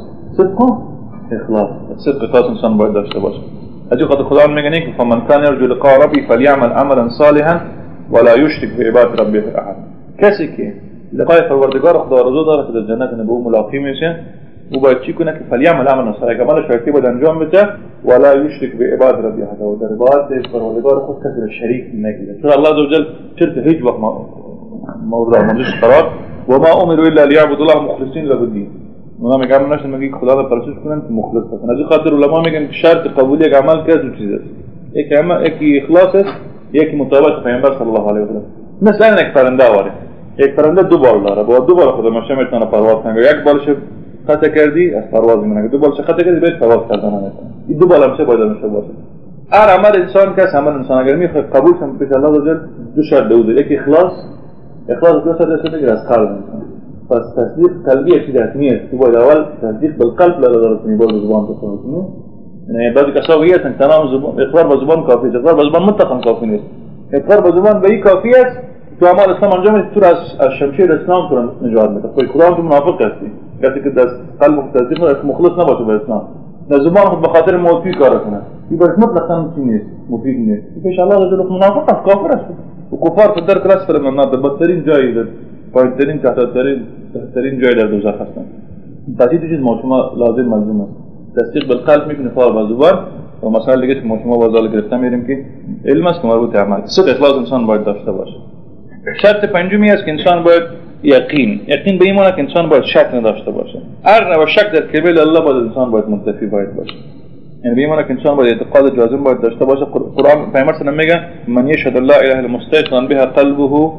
صدق اخلاص انسان باید داشته باشه. اجی خود خدا میگه که فمن كان يرجو لقاء ربه فليعمل عملا صالحا ولا يشرك بعبادة ربه احد. کسی که لقای پروردگار خدا آرزو داره که در جنت به او ملاقات میشه او باید چی کنه که فلیعمل عملا صالحا عمل شایسته باید انجام بده ولا یشرک بعبادة ربه احد و در عبادت پروردگار خود کسی را شریک نگیره. چون الله عزوجل چرت هیچ وقت مورد آموزش قرار و ما امروا الا ليعبدوا الله مخلصین له الدین. اونا میگن نشون میگه خدا را پرستش کنن که مخلص باشن. از این خاطر علما میگن که شرط قبولی یک عمل که دو چیز است. یکی اخلاص است، یکی مطابقت پیامبر صلی الله علیه و سلم. مثلا یک پرنده واره. یک پرنده دو بال داره. با دو بال خدا ماشه میتونه پرواز کنه. یک بالش خطا کردی از پرواز میمونه. دو بالش خطا کردی به پرواز کردن نمیتونه. این دو بال همشه باید میشه باشه. هر عمل انسان که عمل انسان اگر میخواد قبول کنه پیش الله عزوجل دو شرط داره. یکی اخلاص دو شرط دیگه از قلب انسان. پس تصدیق قلبی چیز نیست. تو باید اول تصدیق بالقلب لازم کنی با زبان بکنی. یعنی بعضی کسا میگن تمام زبان اقرار با زبان کافی است. اقرار با زبان مطلقاً کافی نیست. اقرار با زبان به این کافی است تو اعمال اسلام انجام میدی تو از شمشیر اسلام تو نجات میده. خود خدا تو منافق هستی. کسی که دست قلب تصدیق نداره مخلص نباشه به اسلام. نه زبان خود به خاطر موفی کار کنه. این باید مطلقاً چی نیست. مفید نیست. ان شاء الله رجل منافق است کافر است. و کفار في الدرك الاسفل من النار بدترین جایی ده پایین‌ترین تحت‌ترین جای در دوزخ هستند. پس این چیز ما شما لازم ملزوم است. تصدیق بالقلب میکنه فار با زبان. و مسائل دیگه که ما شما بازار گرفته میریم که علم است که مربوط به عمل. صدق اخلاص انسان باید داشته باشه. شرط پنجمی است که انسان باید یقین به این معنی که انسان باید شک نداشته باشه. هر نوع شک در کلمه الله باید انسان باید منتفی باید باشه. یعنی به این معنی که انسان باید اعتقاد جازم باید داشته باشه. قرآن پیامبر صلی الله علیه و آله میگه من یشهد لا اله الا مستيقنا بها قلبه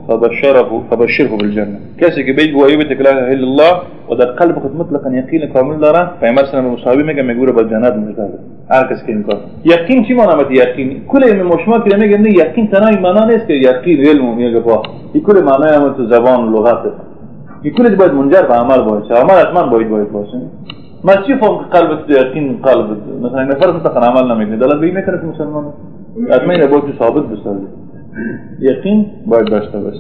فبشره بالجنه. کسی که بگه گواهی بده که لا اله الا الله و در قلب خود مطلقاً یقین کامل داره، پیامبر صلی الله علیه و آله میگه میگوره به جنت مجدد. هر کسی که این کار. یقین چی معنی یقین؟ کل علم مشما که میگه نه یقین تنها معنی نیست که یقین علم میگه با. این کل معنی هم تو زبان و لغت. این کل باید منجر به عمل باشه. عمل حتما باید باشه. ما چی فهم قلبت یقین قلبت مثلا نفر مطلقاً عمل نمیکنه دلت به این میکنه که مسلمان حتما این باید ثابت بشه. یقین باید داشته باشه.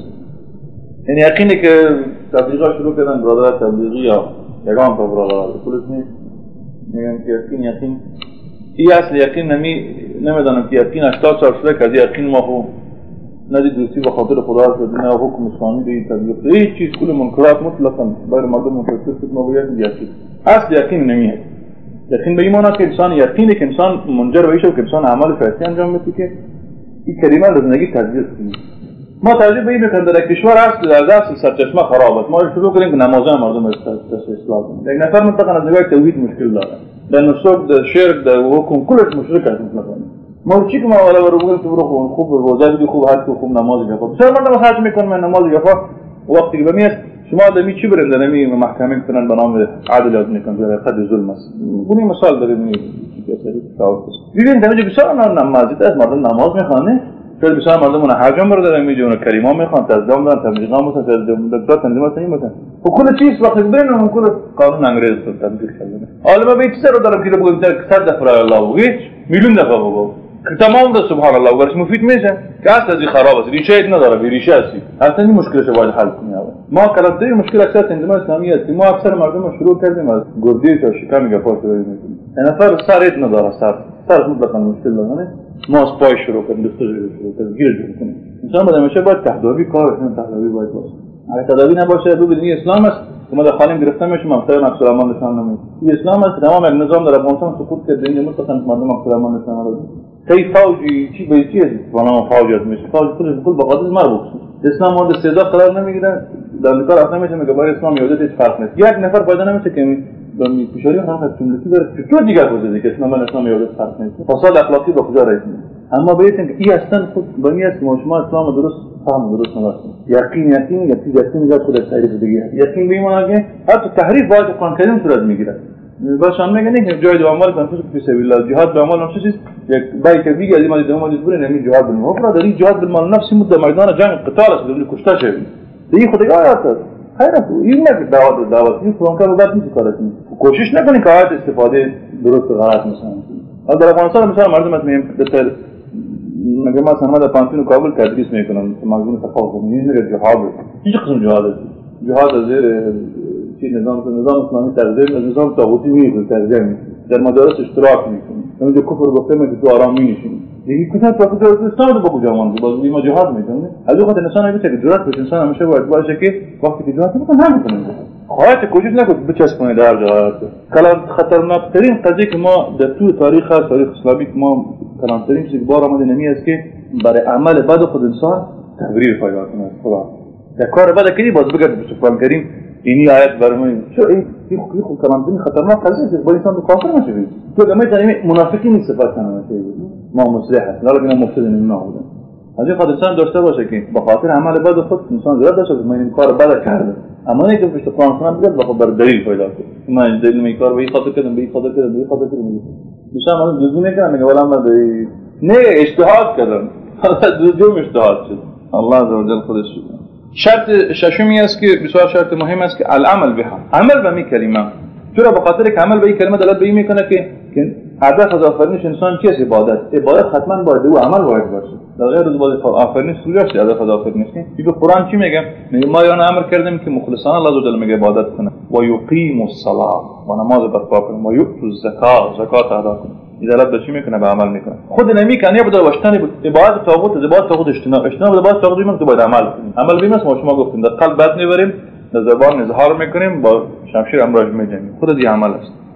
یعنی یقینی که تبلیغات شروع کردن برادران تبلیغی یا یگان تا برادران کلش نیست میگن که یقین این اصل یقین نمیدانم که یقین 80 سال شده که از یقین ما خو ندید دوستی به خاطر خدا شد نه حکم اسلامی دی تبلیغ هیچ چیز کل منکرات مطلقاً باید مردم متوسط شد ما باید یقین اصل یقین نمیه. یقین به این معنی که انسان یقینی که انسان منجر به که انسان عمل فاسد انجام بده که این کلمه در زندگی تجدید کنه. ما ترجیح به این میکنیم در کشور اصل در اصل سرچشمه خراب است. ما شروع کنیم که نمازهای مردم اصلاح کنیم. یک نفر منطقه از نگاه توحید مشکل داره. در نسک در شرک در حکم کلش مشرک است مطلقاً. ما چی که ما والا برو بگیم تو برو خوب روزه بدی خوب حج خوب نماز بخون. بسیار مردم حج میکنن من نماز بخون وقتی که بمیاد شما آدمی چی برند نمی محکمه کنن به نام عدل از میکنن در حد ظلم است. بونی مثال داریم که اصلی تفاوت است. ببین دمیج بسیار نمازی است مردم نماز میخوانه. شاید بسیار مردم اون حج هم برادر میجه اون کریما میخوان تزدام دارن تبلیغام مثلا دکتر تنظیمات این مثلا و کل چیز وقتی ببینن اون کل قانون انگریز تو تطبیق شده. حالا ما به چیزی رو دارم که بگم در 100 دفعه الله بگید میلیون دفعه بگو تمام ده سبحان الله ورش مفید میشه که اصلا از خراب است ریشه نداره ریشه است اصلا این مشکلش باید حل کنیم. ما کلمه مشکل اکثر تنظیم اسلامی است ما اکثر مردم شروع کردیم از گردی تا شکم گپا شروع میکنیم. نفر سرت نداره سر مطلقاً مشکل داره ما از پای شروع کنیم دست شروع کنیم گیر شروع کنیم. انسان باید همیشه باید تهدابی کارش تهدابی باید باشه. اگه تهدابی نباشه ببینید اسلام است که ما در خانم گرفته میشیم همسایه مقصود امان نشان نمیدیم. این اسلام است تمام یک نظام در افغانستان سقوط کرده اینجا مطلقاً مردم مقصود امان نشان نمیدن. کی فوجی چی به چی است فلان فوجات میشه فوج کل به قدرت مربوط اسلام مورد استعداد قرار نمیگیره در کار اصلا میشه میگه برای اسلام یادت هیچ فرق نیست. یک نفر پیدا نمیشه که به پیشاری خانم جملتی بره تو دیگر بوده که اسلام یادت فرق نیست. فساد اخلاقی به کجا رسید؟ اما ببینید که این اصلا خود به این است ما اسلام درست فهم درست نداشتیم. یقین زاد خود تعریف دیگه یقین به این معنی که حتی تحریف باید قرآن کریم صورت میگیره. باشان میگن که جای دو عمل کنن فی سبیل الله جهاد به عمل نفس چیز یک بای که دیگه از این دو عمل بره نمی جهاد بالمال در این جهاد بالمال نفسی مد میدان جنگ قتال است دلیل کشته شد دیگه خدای آیات خیر است این نه دعوت این قرآن کار بعد نیست کارش کوشش نکنید که آیات استفاده درست و غلط مثلا در افغانستان مثلا مردم از میم در مگه ما سنما در پانتون کابل تدریس میکنن مضمون ثقافت میگه جهاد هیچ قسم جهاد است جهاد از نظام اسلامی تغذیه از نظام طاغوتی میگه تغذیه در مدارس اشتراک میکنه اونجا کفر گفته میگه تو آرام میشین دیگه کجا تو اسلام رو بگو جوان باز ما جهاد میکنه از وقت انسان همیشه که جرأت بشه انسان همیشه باید باشه که وقتی که جهاد میکنه هم میکنه خواهد کوشش نکنید بچسبونید در جهاد کلام خطرناکترین قضیه که ما در طول تاریخ اسلامی که ما کلانترین چیزی که بار آمده نمی است که برای عمل بد خود انسان تبریر پیدا کنه خدا در کار بد کردی باز بگرد به سبحان کریم اینی آیت برای چه این خود کلانترین خطرناک قضیه است باید انسان کافر نشه تو دمیت منافقین صفات نمیشه ما مصلح است نه لکن مفسد نمیشه از این خاطر انسان داشته باشه که به خاطر عمل بد خود انسان جرأت داشته که من این کار بد کردم اما نه که پشت قرآن کنم بگید بخواد بر دلیل پیدا کنه من دلیل می کار به این خاطر کردم به این خاطر کردم به این خاطر کردم میشم من جزئی نکردم میگه ولی من نه اجتهاد کردم جزئی اجتهاد شد الله عزوجل خودش شرط ششمی است که بسیار شرط مهم است که العمل بها عمل به می کلمه چرا به خاطر که عمل به این کلمه دلالت به این میکنه که هدف از آفرینش انسان چیه عبادت حتما باید او عمل باید باشه در غیر از باید آفرینش سوریاش هدف از آفرینش نیست که قرآن چی میگه ما یان امر کردیم که مخلصانه الله عزوجل میگه عبادت کنه و یقیم الصلاه و نماز برپا کنه و یؤتوا زکات ادا کنه دلالت به چی میکنه به عمل میکنه خود نمیکنه یا بدون واشتن عبادت طاغوت اجتناب عبادت طاغوت میگه باید عمل کنیم عمل بیمس ما شما گفتیم در قلب بد میبریم در زبان اظهار میکنیم با شمشیر امراج میجنگیم خود این عمل است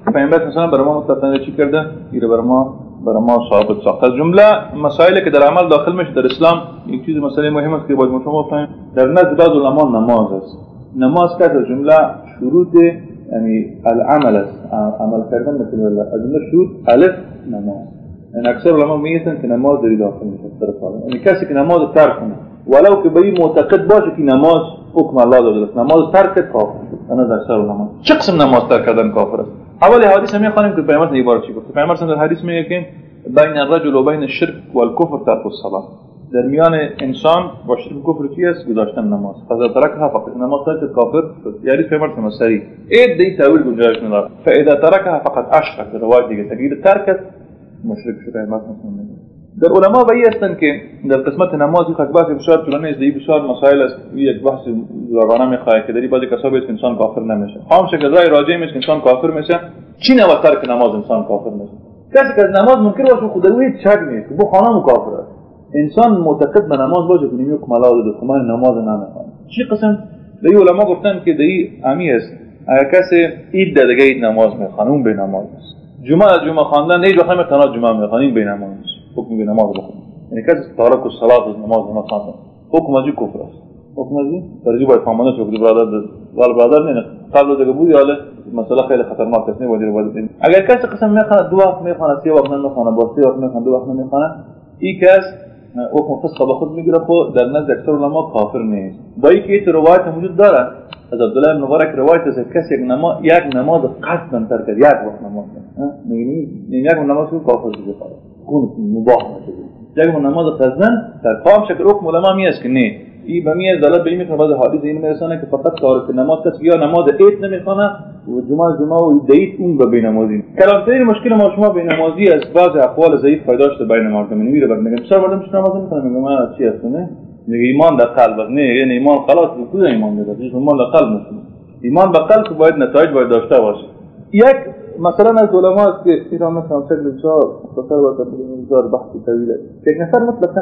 پیامبر مثلا برای ما مطلقاً چی کرده؟ اینو برای ما ثابت ساخته. از جمله مسائلی که در عمل داخل میشه در اسلام، یک چیز مسئله مهم است که باید شما بفهمید. در نزد بعض علما نماز است. نماز که از جمله شروط یعنی العمل است، عمل کردن مثل الله. از جمله شروط الف نماز. یعنی اکثر علما میگن که نماز در داخل میشه در سال. یعنی کسی که نماز ترک کنه ولو که به این معتقد باشه که نماز حکم الله داده است، نماز ترک کافر است. انا در اکثر علما چه قسم نماز ترک کردن کافر است؟ اول حدیث میخوانیم که پیامبر این عبارت چی گفت. پیامبر در حدیث میگه که بین الرجل و بین الشرك والكفر ترك الصلاه. در میان انسان و شرک و کفر چی است؟ گذاشتن نماز. فاذا ترکها فقط نماز ترک کافر شد. یعنی پیامبر مصری اید دی تاویل گنجایش نداره. فاذا ترکها فقط اشرک. روایت دیگه تغییر ترکت مشرک شده. پیامبر مسلمان در علما به این هستند که در قسمت نماز یک بحث بسیار طولانی است، بسیار مسائل است، یک بحث زبانه میخواد که در این بعضی کسایی است که انسان کافر نمیشه. خام شکل رای راجع میشه که انسان کافر میشه. چی نوبت ترک نماز انسان کافر میشه؟ کسی که از نماز منکر باشه خود در هیچ شک نیست که بو خانم کافر است. انسان معتقد به نماز باشه که نمیو کمال داده که من نماز نمیخوام. چی قسم در علما گفتن که در امی است اگر کسی عید دیگه عید نماز میخوانه اون به نماز است. جمعه خواندن هیچ وقت نمیتونه جمعه بخونه به نماز است. حکم به نماز بخونه. یعنی کسی تارک الصلاه از نماز نخوانده حکم ازی کفر است. حکم ازی درجه باید فهمانه شد که برادر نه قبل دیگه بود حالا مسئله خیلی خطرناک است. نباید اگر کسی قسم میخونه دو وقت میخونه سه وقت نمیخونه با سه وقت میخونه دو وقت نمیخونه این کس حکم فسق به خود میگیره خود در نزد اکثر علما کافر نیست. با اینکه روایت موجود داره از عبدالله بن مبارک روایت است کسی یک نماز قصداً ترک کرد یک وقت نماز میگه یک نماز کافر دیگه کون مباح میشه. یک نماز قصداً در قام شکل حکم علما میاد که نه این به میاد دلالت به این میکنه. بعض حدیث این میرسونه که فقط تارک نماز کسی یا نماز عید نمیخونه و جمعه و عید اون به بینمازی. کلانترین مشکل ما شما بینمازی از بعض اقوال ضعیف پیدا شده بین مردم. نمیره بعد میگم بسیار مردم چطور نماز میکنه میگم من چی هستونه میگه ایمان در قلب است. نه یعنی ایمان خلاص بود ایمان داره ایمان در قلب نیست. ایمان به قلب باید نتایج باید داشته باشه. یک مثلا از علما است که اینا مثلا شکل بسیار مختصر و بسیار بحث طویل است. یک نفر مطلقاً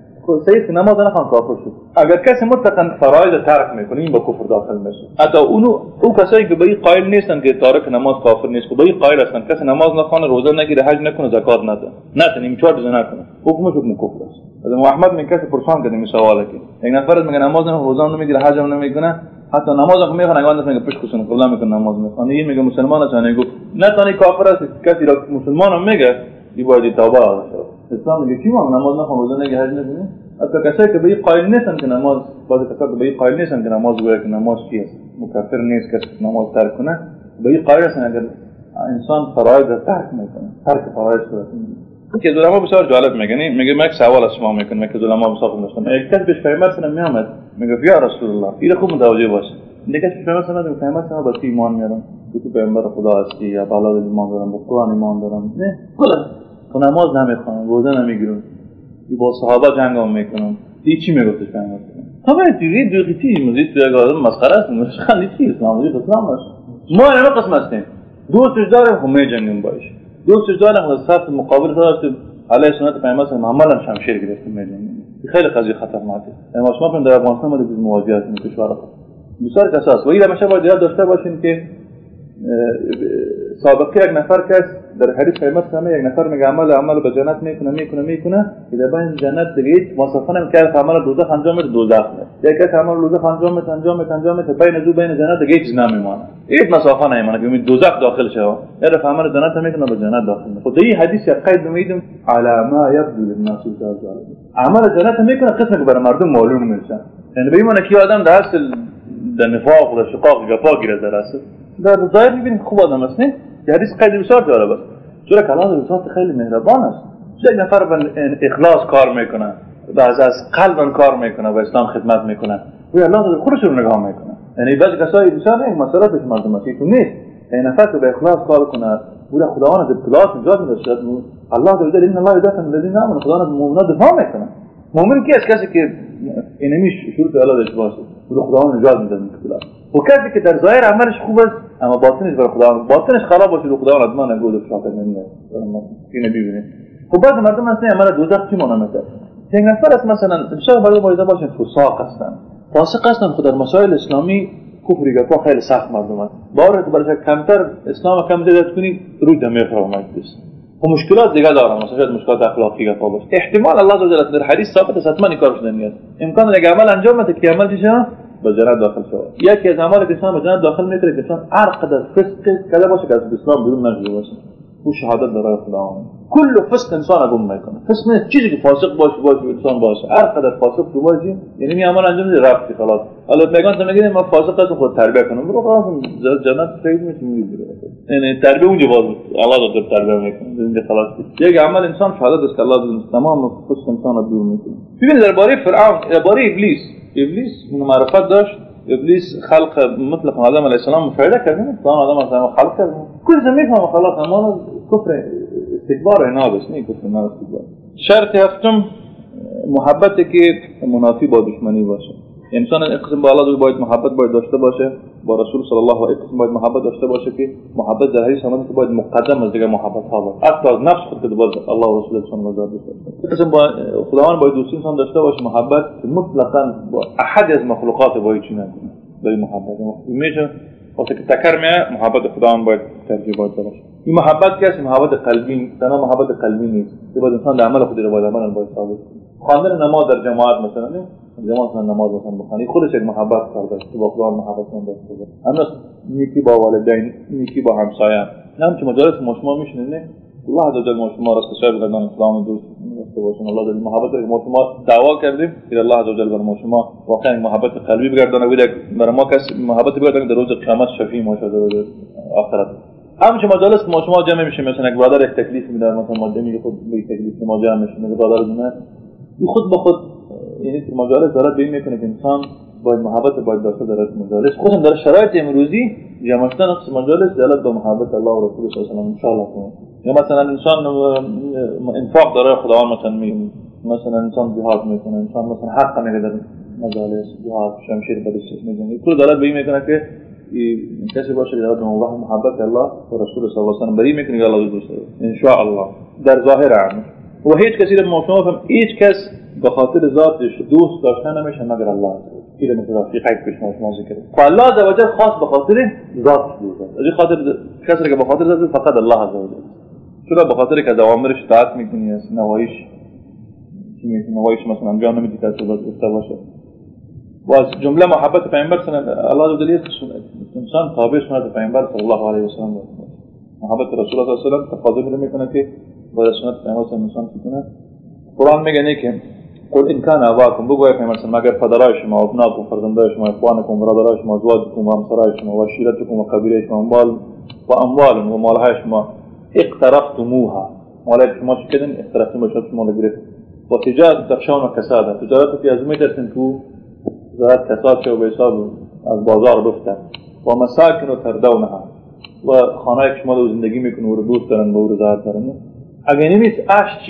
سید نماز نخوان کافر شد. اگر کسی مطلقاً فرایض ترک میکنه این با کفر داخل میشه. حتی او کسایی که به این قائل نیستن که تارک نماز کافر نیست، به این قائل هستن کسی نماز نخونه، روزه نگیره، حج نکنه، زکات نده، نتونیم چهار چیز نکنه، حکمش حکم کفر است. از محمد من کسی پرسان کرد این سواله که یک نفر میگه نماز نمیخونه، روزه نمیگیره، حج نمیکنه، حتی نماز هم میخونه، اگه میگه پیش کسون قبلا میکنه نماز میخونه، این میگه مسلمان است، نه گفت نه تانی کافر است. کسی را مسلمان هم میگه این باید توبه کنه. اسلام میگه کی ما نماز نخونه، روزه نگیره، حج نکنه. حتی کسایی که به این قائل نیستن که نماز، بعضی کسایی که به این قائل نیستن که نماز باید که نماز چیه مکفر نیست که نماز ترک کنه، به این قائل هستن اگر انسان فرایض ترک میکنه، ترک فرایض صورت میگیره. که علما بسیار جالب میگه من یک سوال از شما میکنم که علما بسیار داشتن. یک کس پیش پیامبر سلام میامد میگه یا رسول الله این خوب متوجه باش. دیگه کس پیش پیامبر سلام میگه پیامبر سلام با ایمان میارم تو پیامبر خدا هستی یا بالا ایمان دارم، با قرآن ایمان دارم، نه کلا نماز نمیخونم، روزه نمیگیرم، با صحابه جنگ هم میکنم. این چی میگفتش پیامبر؟ همه دیگه دوقیتی مزید تو آدم مسخره است. مشخصی چی اسلام مزید اسلام باشه. ما همه قسم هستیم. دوستش داریم خب میجنگیم باش. دوستش داریم خب صف مقابل داشتیم علیه سنت پیامبر صلی الله علیه و آله شمشیر گرفتیم میجنگیم. خیلی قضیه خطرناکه. اما شما فهم در افغانستان ما دیگه مواجه هستیم کشور بسیار اساس و این همیشه باید یاد داشته باشین که سابقه یک نفر کس در حدیث پیامبر صلی یک نفر میگه عمل به جنت میکنه که در بین جنت دیگه هیچ مسافه نمیکنه، عمل دوزخ انجام میده دوزخ میره. یک کس عمل دوزخ انجام میده بین جنت دیگه هیچ نمیمونه، هیچ مسافه نمیمونه که دوزخ داخل شه. یا عمل جنت میکنه به جنت داخل میشه. خود این حدیث یک قید میدیم علی ما یبدو للناس جالب. عمل جنت میکنه قسمت که برای مردم معلوم میشه. یعنی به این معنی که آدم در اصل در نفاق و شقاق جفا گیره در اصل در ظاهر میبینیم خوب آدم است. نه حدیث قید بسیار جالب است. چرا کلام رسول خیلی مهربان است. یک نفر به اخلاص کار میکنه، بعض از قلب کار میکنه و اسلام خدمت میکنه و الله خودش رو نگاه میکنه. یعنی بعضی کسایی بسیار یک مسئله پیش مردم است تو نیست. این نفر که به اخلاص کار کنه و خداوند از ابتلاءات نجات میده. الله تعالی ان الله یدافع عن الذین آمنوا، خداوند مؤمنان دفاع میکنه. مؤمن کی است؟ کسی که اینمیش شروط الله داشته باشه و خداوند نجات میده از ابتلاءات. و کسی که در ظاهر عملش خوب است اما باطنش برای خداوند باطنش خراب باشه و خداوند از ما نگود شاطر نمیاد. اینو ببینید. خب بعضی مردم اصلا عمل دوزخ چی مونم است؟ یک نفر است مثلا شاید برای باید باشه فساق هستن، فاسق هستن، خود در مسائل اسلامی کفری که خیلی سخت مردم هست باور که برای کمتر اسلام کم زیادت کنی روی دمیخ رو اومد بس و مشکلات دیگه دارن مثلا شاید مشکلات اخلاقی که باشه احتمال الله عز وجل در حدیث ثابت است حتما این کارش نمیاد امکان دیگه عمل انجام بده که عمل چیه به جنت داخل شود یکی از اعمالی که انسان به جنت داخل میکنه که انسان هر قدر فسق کرده باشه که از اسلام بیرون نشده باشه و شهادت برای خدا کل فسق انسان گم میکنه فسق نه چیزی که فاسق باشه انسان باشه هر قدر فاسق تو باشه یعنی می عمل انجام میده رفتی خلاص حالا میگن تو میگی من فاسق هستم خود تربیت کنم برو خلاص جنت خیر میشه یعنی تربیت اونجا باز الله داره تربیت میکنه اینجا خلاص یک عمل انسان شهادت است که الله تمام فسق انسان رو دور میکنه ببین درباره فرعون درباره ابلیس معرفت داشت ابلیس خلق مطلق آدم علیه السلام مشاهده کردیم تا آدم علیه السلام خلق کردیم کل زمین هم خلاص اما کفر استکبار نابس نه کفر نه استکبار شرط هفتم محبتی که منافی با دشمنی باشه انسان اقسم با الله باید محبت باید داشته باشه با رسول صلی الله علیه و آله باید محبت داشته باشه که محبت در حدیث آمده که باید مقدم از دیگر محبت ها باشه حتی از نفس خود که باید الله و رسول صلی الله علیه و آله اقسم با خداوند باید دوستی انسان داشته باشه محبت که مطلقاً با احد از مخلوقات باید چی نکنه باید محبت میشه وقتی که تکر میه محبت خداوند باید ترجیح باید باشه این محبت که است محبت قلبی تنها محبت قلبی نیست که باید انسان در عمل خود رو باید عمل باید ثابت کنه خواندن نماز در جماعت مثلا جماعت نماز مثلا بخونی خودش یک محبت کرده که با خدا محبت من داشته باشه اما نیکی با والدین نیکی با همسایه هم که مجالس شما میشنید الله عز وجل شما را استشاره بدن اسلام دوست داشته باشین الله در محبت که شما دعوا کردیم که الله عز وجل بر شما واقعا محبت قلبی بگردونه و برای ما کس محبت بگردونه در روز قیامت شفیع ما شده در آخرت همچه مجالس که شما جمع میشیم مثلا یک برادر یک تکلیف میده مثلا ما جمعی خود به تکلیف ما جمع میشیم یک برادر دونه خود به خود یعنی که مجالس دارد بین میکنه که انسان باید محبت باید داشته دارد مجالس خودم در شرایط امروزی جمع شدن نقص مجالس دلالت به محبت الله و رسول صلی الله علیه و آله ان شاء الله کنه یا مثلا انسان انفاق داره خداوند مثلا انسان جهاد میکنه انسان مثلا حق میگه در مجالس جهاد شمشیر به دستش میزنه کل دلالت به این میکنه که کسی باشه که دارد به محبت الله و رسول صلی الله علیه و آله بری میکنه که الله دوست داره ان شاء الله در ظاهر عام و هیچ کسی در موضوع هیچ کس به خاطر ذاتش دوست داشتن نمیشه مگر الله این مثلا فی قید پیش ما ذکر فالله عز وجل خاص به خاطر ذاتش دوست از خاطر کسی که به خاطر ذات فقط الله عز وجل چرا به خاطر که اوامرش اطاعت میکنی از نواهیش مثلا انجام نمیدی که تو گفته باشه و از جمله محبت پیامبر صلی الله علیه و آله انسان تابع سنت پیامبر صلی الله علیه و آله محبت رسول الله صلی الله علیه و آله تقاضا میکنه که با سنت پیامبر انسان کنه قرآن میگه که قل ان كان اباكم بگوید پیامبر مگر پدرای شما و ابناکم فرزندای شما اخوانکم برادرای شما ازواجکم و همسرای شما و عشیرتکم و قبیله شما اموال و مالهای شما اقترفتموها مالهای شما چی کردن اقترفتم باشد شما رو گرفت و تجارت تخشون کسادا تجارت که از میترسن تو زهد کساد شو به حساب از بازار بفتن و مساکن و تردونها و خانه که شما رو زندگی میکنه و رو دوست دارن و رو زهد دارن اگه نمیست اش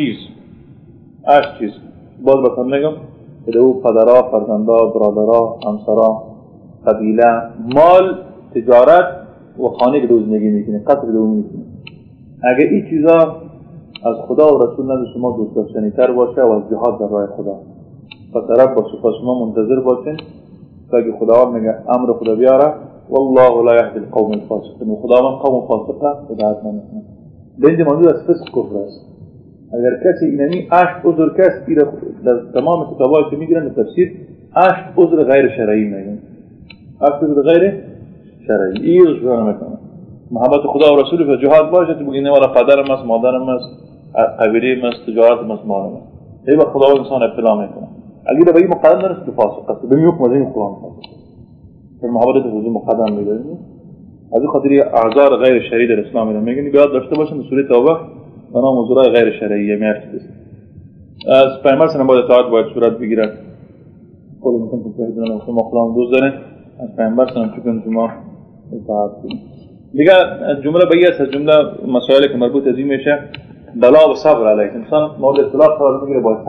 چیز باز بکنم میگم که او پدرها، فرزندا، برادرها، همسرها، قبیله، مال، تجارت و خانه که دو زندگی میکنه قطر دو میکنه اگه این چیزا از خدا و رسول نزد شما دوست داشتنی تر باشه و از جهاد در راه خدا فطرف باشه پس شما منتظر باشین تا اگه خدا میگه امر خدا بیاره والله لا یهدی القوم الفاسقین و خدا من قوم فاسقه هدایت نمیکنه به این منظور از فسق کفر است اگر کسی اینمی عشق عذر کس در تمام کتابایی که میگیرن در تفسیر عشق عذر غیر شرعی میگن عشق عذر غیر شرعی این عذر نمیکنه محبت خدا و رسول و جهاد باشه تو بگی نه والا پدرم است مادرم است قبیله است تجارتم است مالم است ای با خدا و انسان ابتلا میکنه اگر به این مقدم نرسه تو فاسق است به میوک مزین قرآن فاسق به محبت حضور مقدم میگن از این خاطر اعذار غیر شرعی در اسلام میگن بیاد داشته باشن در سوره توبه بنا موضوعات غیر شرعیه میارسید از پیامبر صلی الله علیه و آله باید صورت بگیرد خود میتونم بفهمونم که ما خودمون دوست داریم از پیامبر صلی الله علیه و آله شما اطاعت کنیم دیگه جمله بگی است از جمله مسائلی که مربوط از این میشه بلا و صبر علیه انسان مورد اختلاف قرار میگیره باید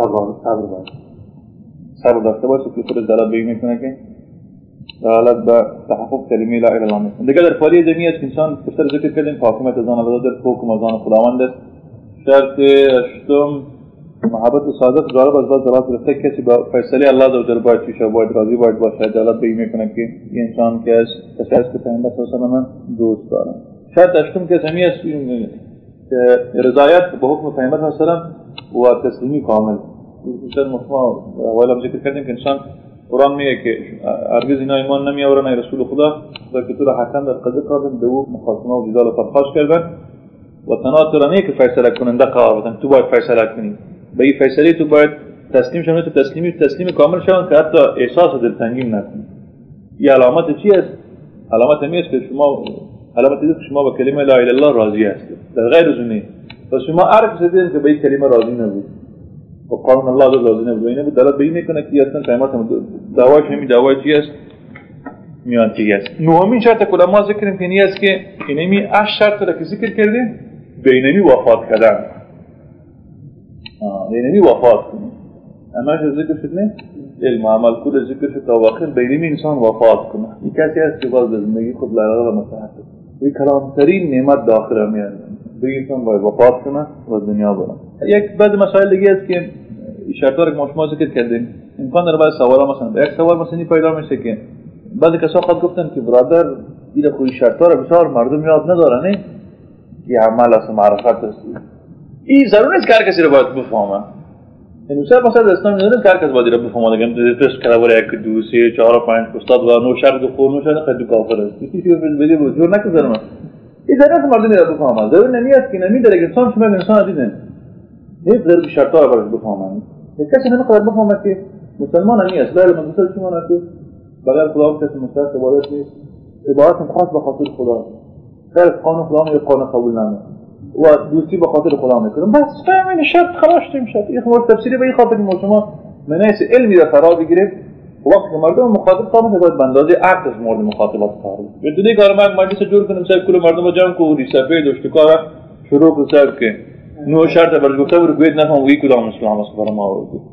صبر داشته باشه که خودش دلالت به این میکنه که دلالت به تحقق کلمه لا اله الا الله دیگه در فعالیت جمعی است که انسان بیشتر ذکر کردیم حاکمیت از آن الله در حکم از آن خداوند است شرط هشتم محبت صادق جالب از بعض دلات رفته کسی با فیصله الله عزوجل باید چی شه، باید راضی باید باشه. دلات به این میکنه که این انسان که از کسی است که پیامبر صلی الله علیه و آله دوست داره. شاید داشتم که همی است که رضایت به حکم پیامبر صلی الله علیه و آله و تسلیمی کامل. مثلا ما اولا ذکر کردیم که انسان قرآن میگه که هرگز اینا ایمان نمیآورن ای رسول خدا که تو را حکم در قضیه کردن دو مخاصمه و جدال پرخاش کردن و تنها تو را نه که فیصله کننده قرار بدن، تو باید فیصله کنی. به این فیصله تو باید تسلیم شوی، تو تسلیم کامل شوی که حتی احساس دلتنگی نکنی. این علامت چی است؟ علامت می است که شما با کلمه لا اله الا الله راضی هستید، در غیر از اون پس شما هر کسی دیدین که به این کلمه راضی نبود و قانون الله راضی نبود، اینه بود دلالت به این میکنه که اصلا پیامبر دعوایش همین دعوای چی است؟ میانتی است. نهمین شرط که ما ذکر کردیم که است که اینمی 8 شرط را که ذکر کردیم بینمی وفات کردن. بینمی وفات کنیم. همش ذکر شد نه؟ علم عمل کل ذکر شد تا واقعا بینمی انسان وفات کنه. این کسی است که باز زندگی خود لا متحد. وی کلامترین نعمت داخل میاد. به انسان باید وفات کنه و دنیا بره. یک بعض مسائل دیگه است که شرطا رو ما ذکر کردیم. امکان داره بعض سوالا مثلا یک سوال مثلا پیدا میشه که بعضی کسا خود گفتن که برادر این خوی شرطا رو بسیار مردم یاد ندارن نه؟ که عمل است معرفت است. این ضروری نیست که هر کسی رو باید بفهمه. این مثلا اسلام نداره که هر کس باید رو بفهمه. دیگه تست کرده برای 1 2 3 4 5 استاد و نو شرط خود نو شرط خود کافر است. چیزی رو بدی بزرگ نکنه. این ضروری است مردم رو بفهمه. ضروری نمیاد که نمیداره که انسان شما انسان دیدن. نه ضروری شرطا رو باید بفهمه. کسی نمیخواد بفهمه که مسلمان نیست. لا من مثلا شما نه بغیر خدا کسی مستحق عبادت نیست. عبادت خاص به خاطر خدا. غیر قانون خدا میگه قانون قبول نمیکنه. و دوستی به خاطر خدا میکنه. بس همین شرط خلاص میشه. این خود تفسیری به این خاطر شما مناسب علمی را فرا بگیرید. وقتی که مردم مخاطب قامت باید به اندازه عقل از مورد مخاطبات قرار بدید. بدون کار مجلس جور کنیم سر کل مردم جمع کنیم سفید و اشتکار شروع کنیم که نو شرط برای گفتگو رو گوید نفهم وی کدام اسلام است برای ما.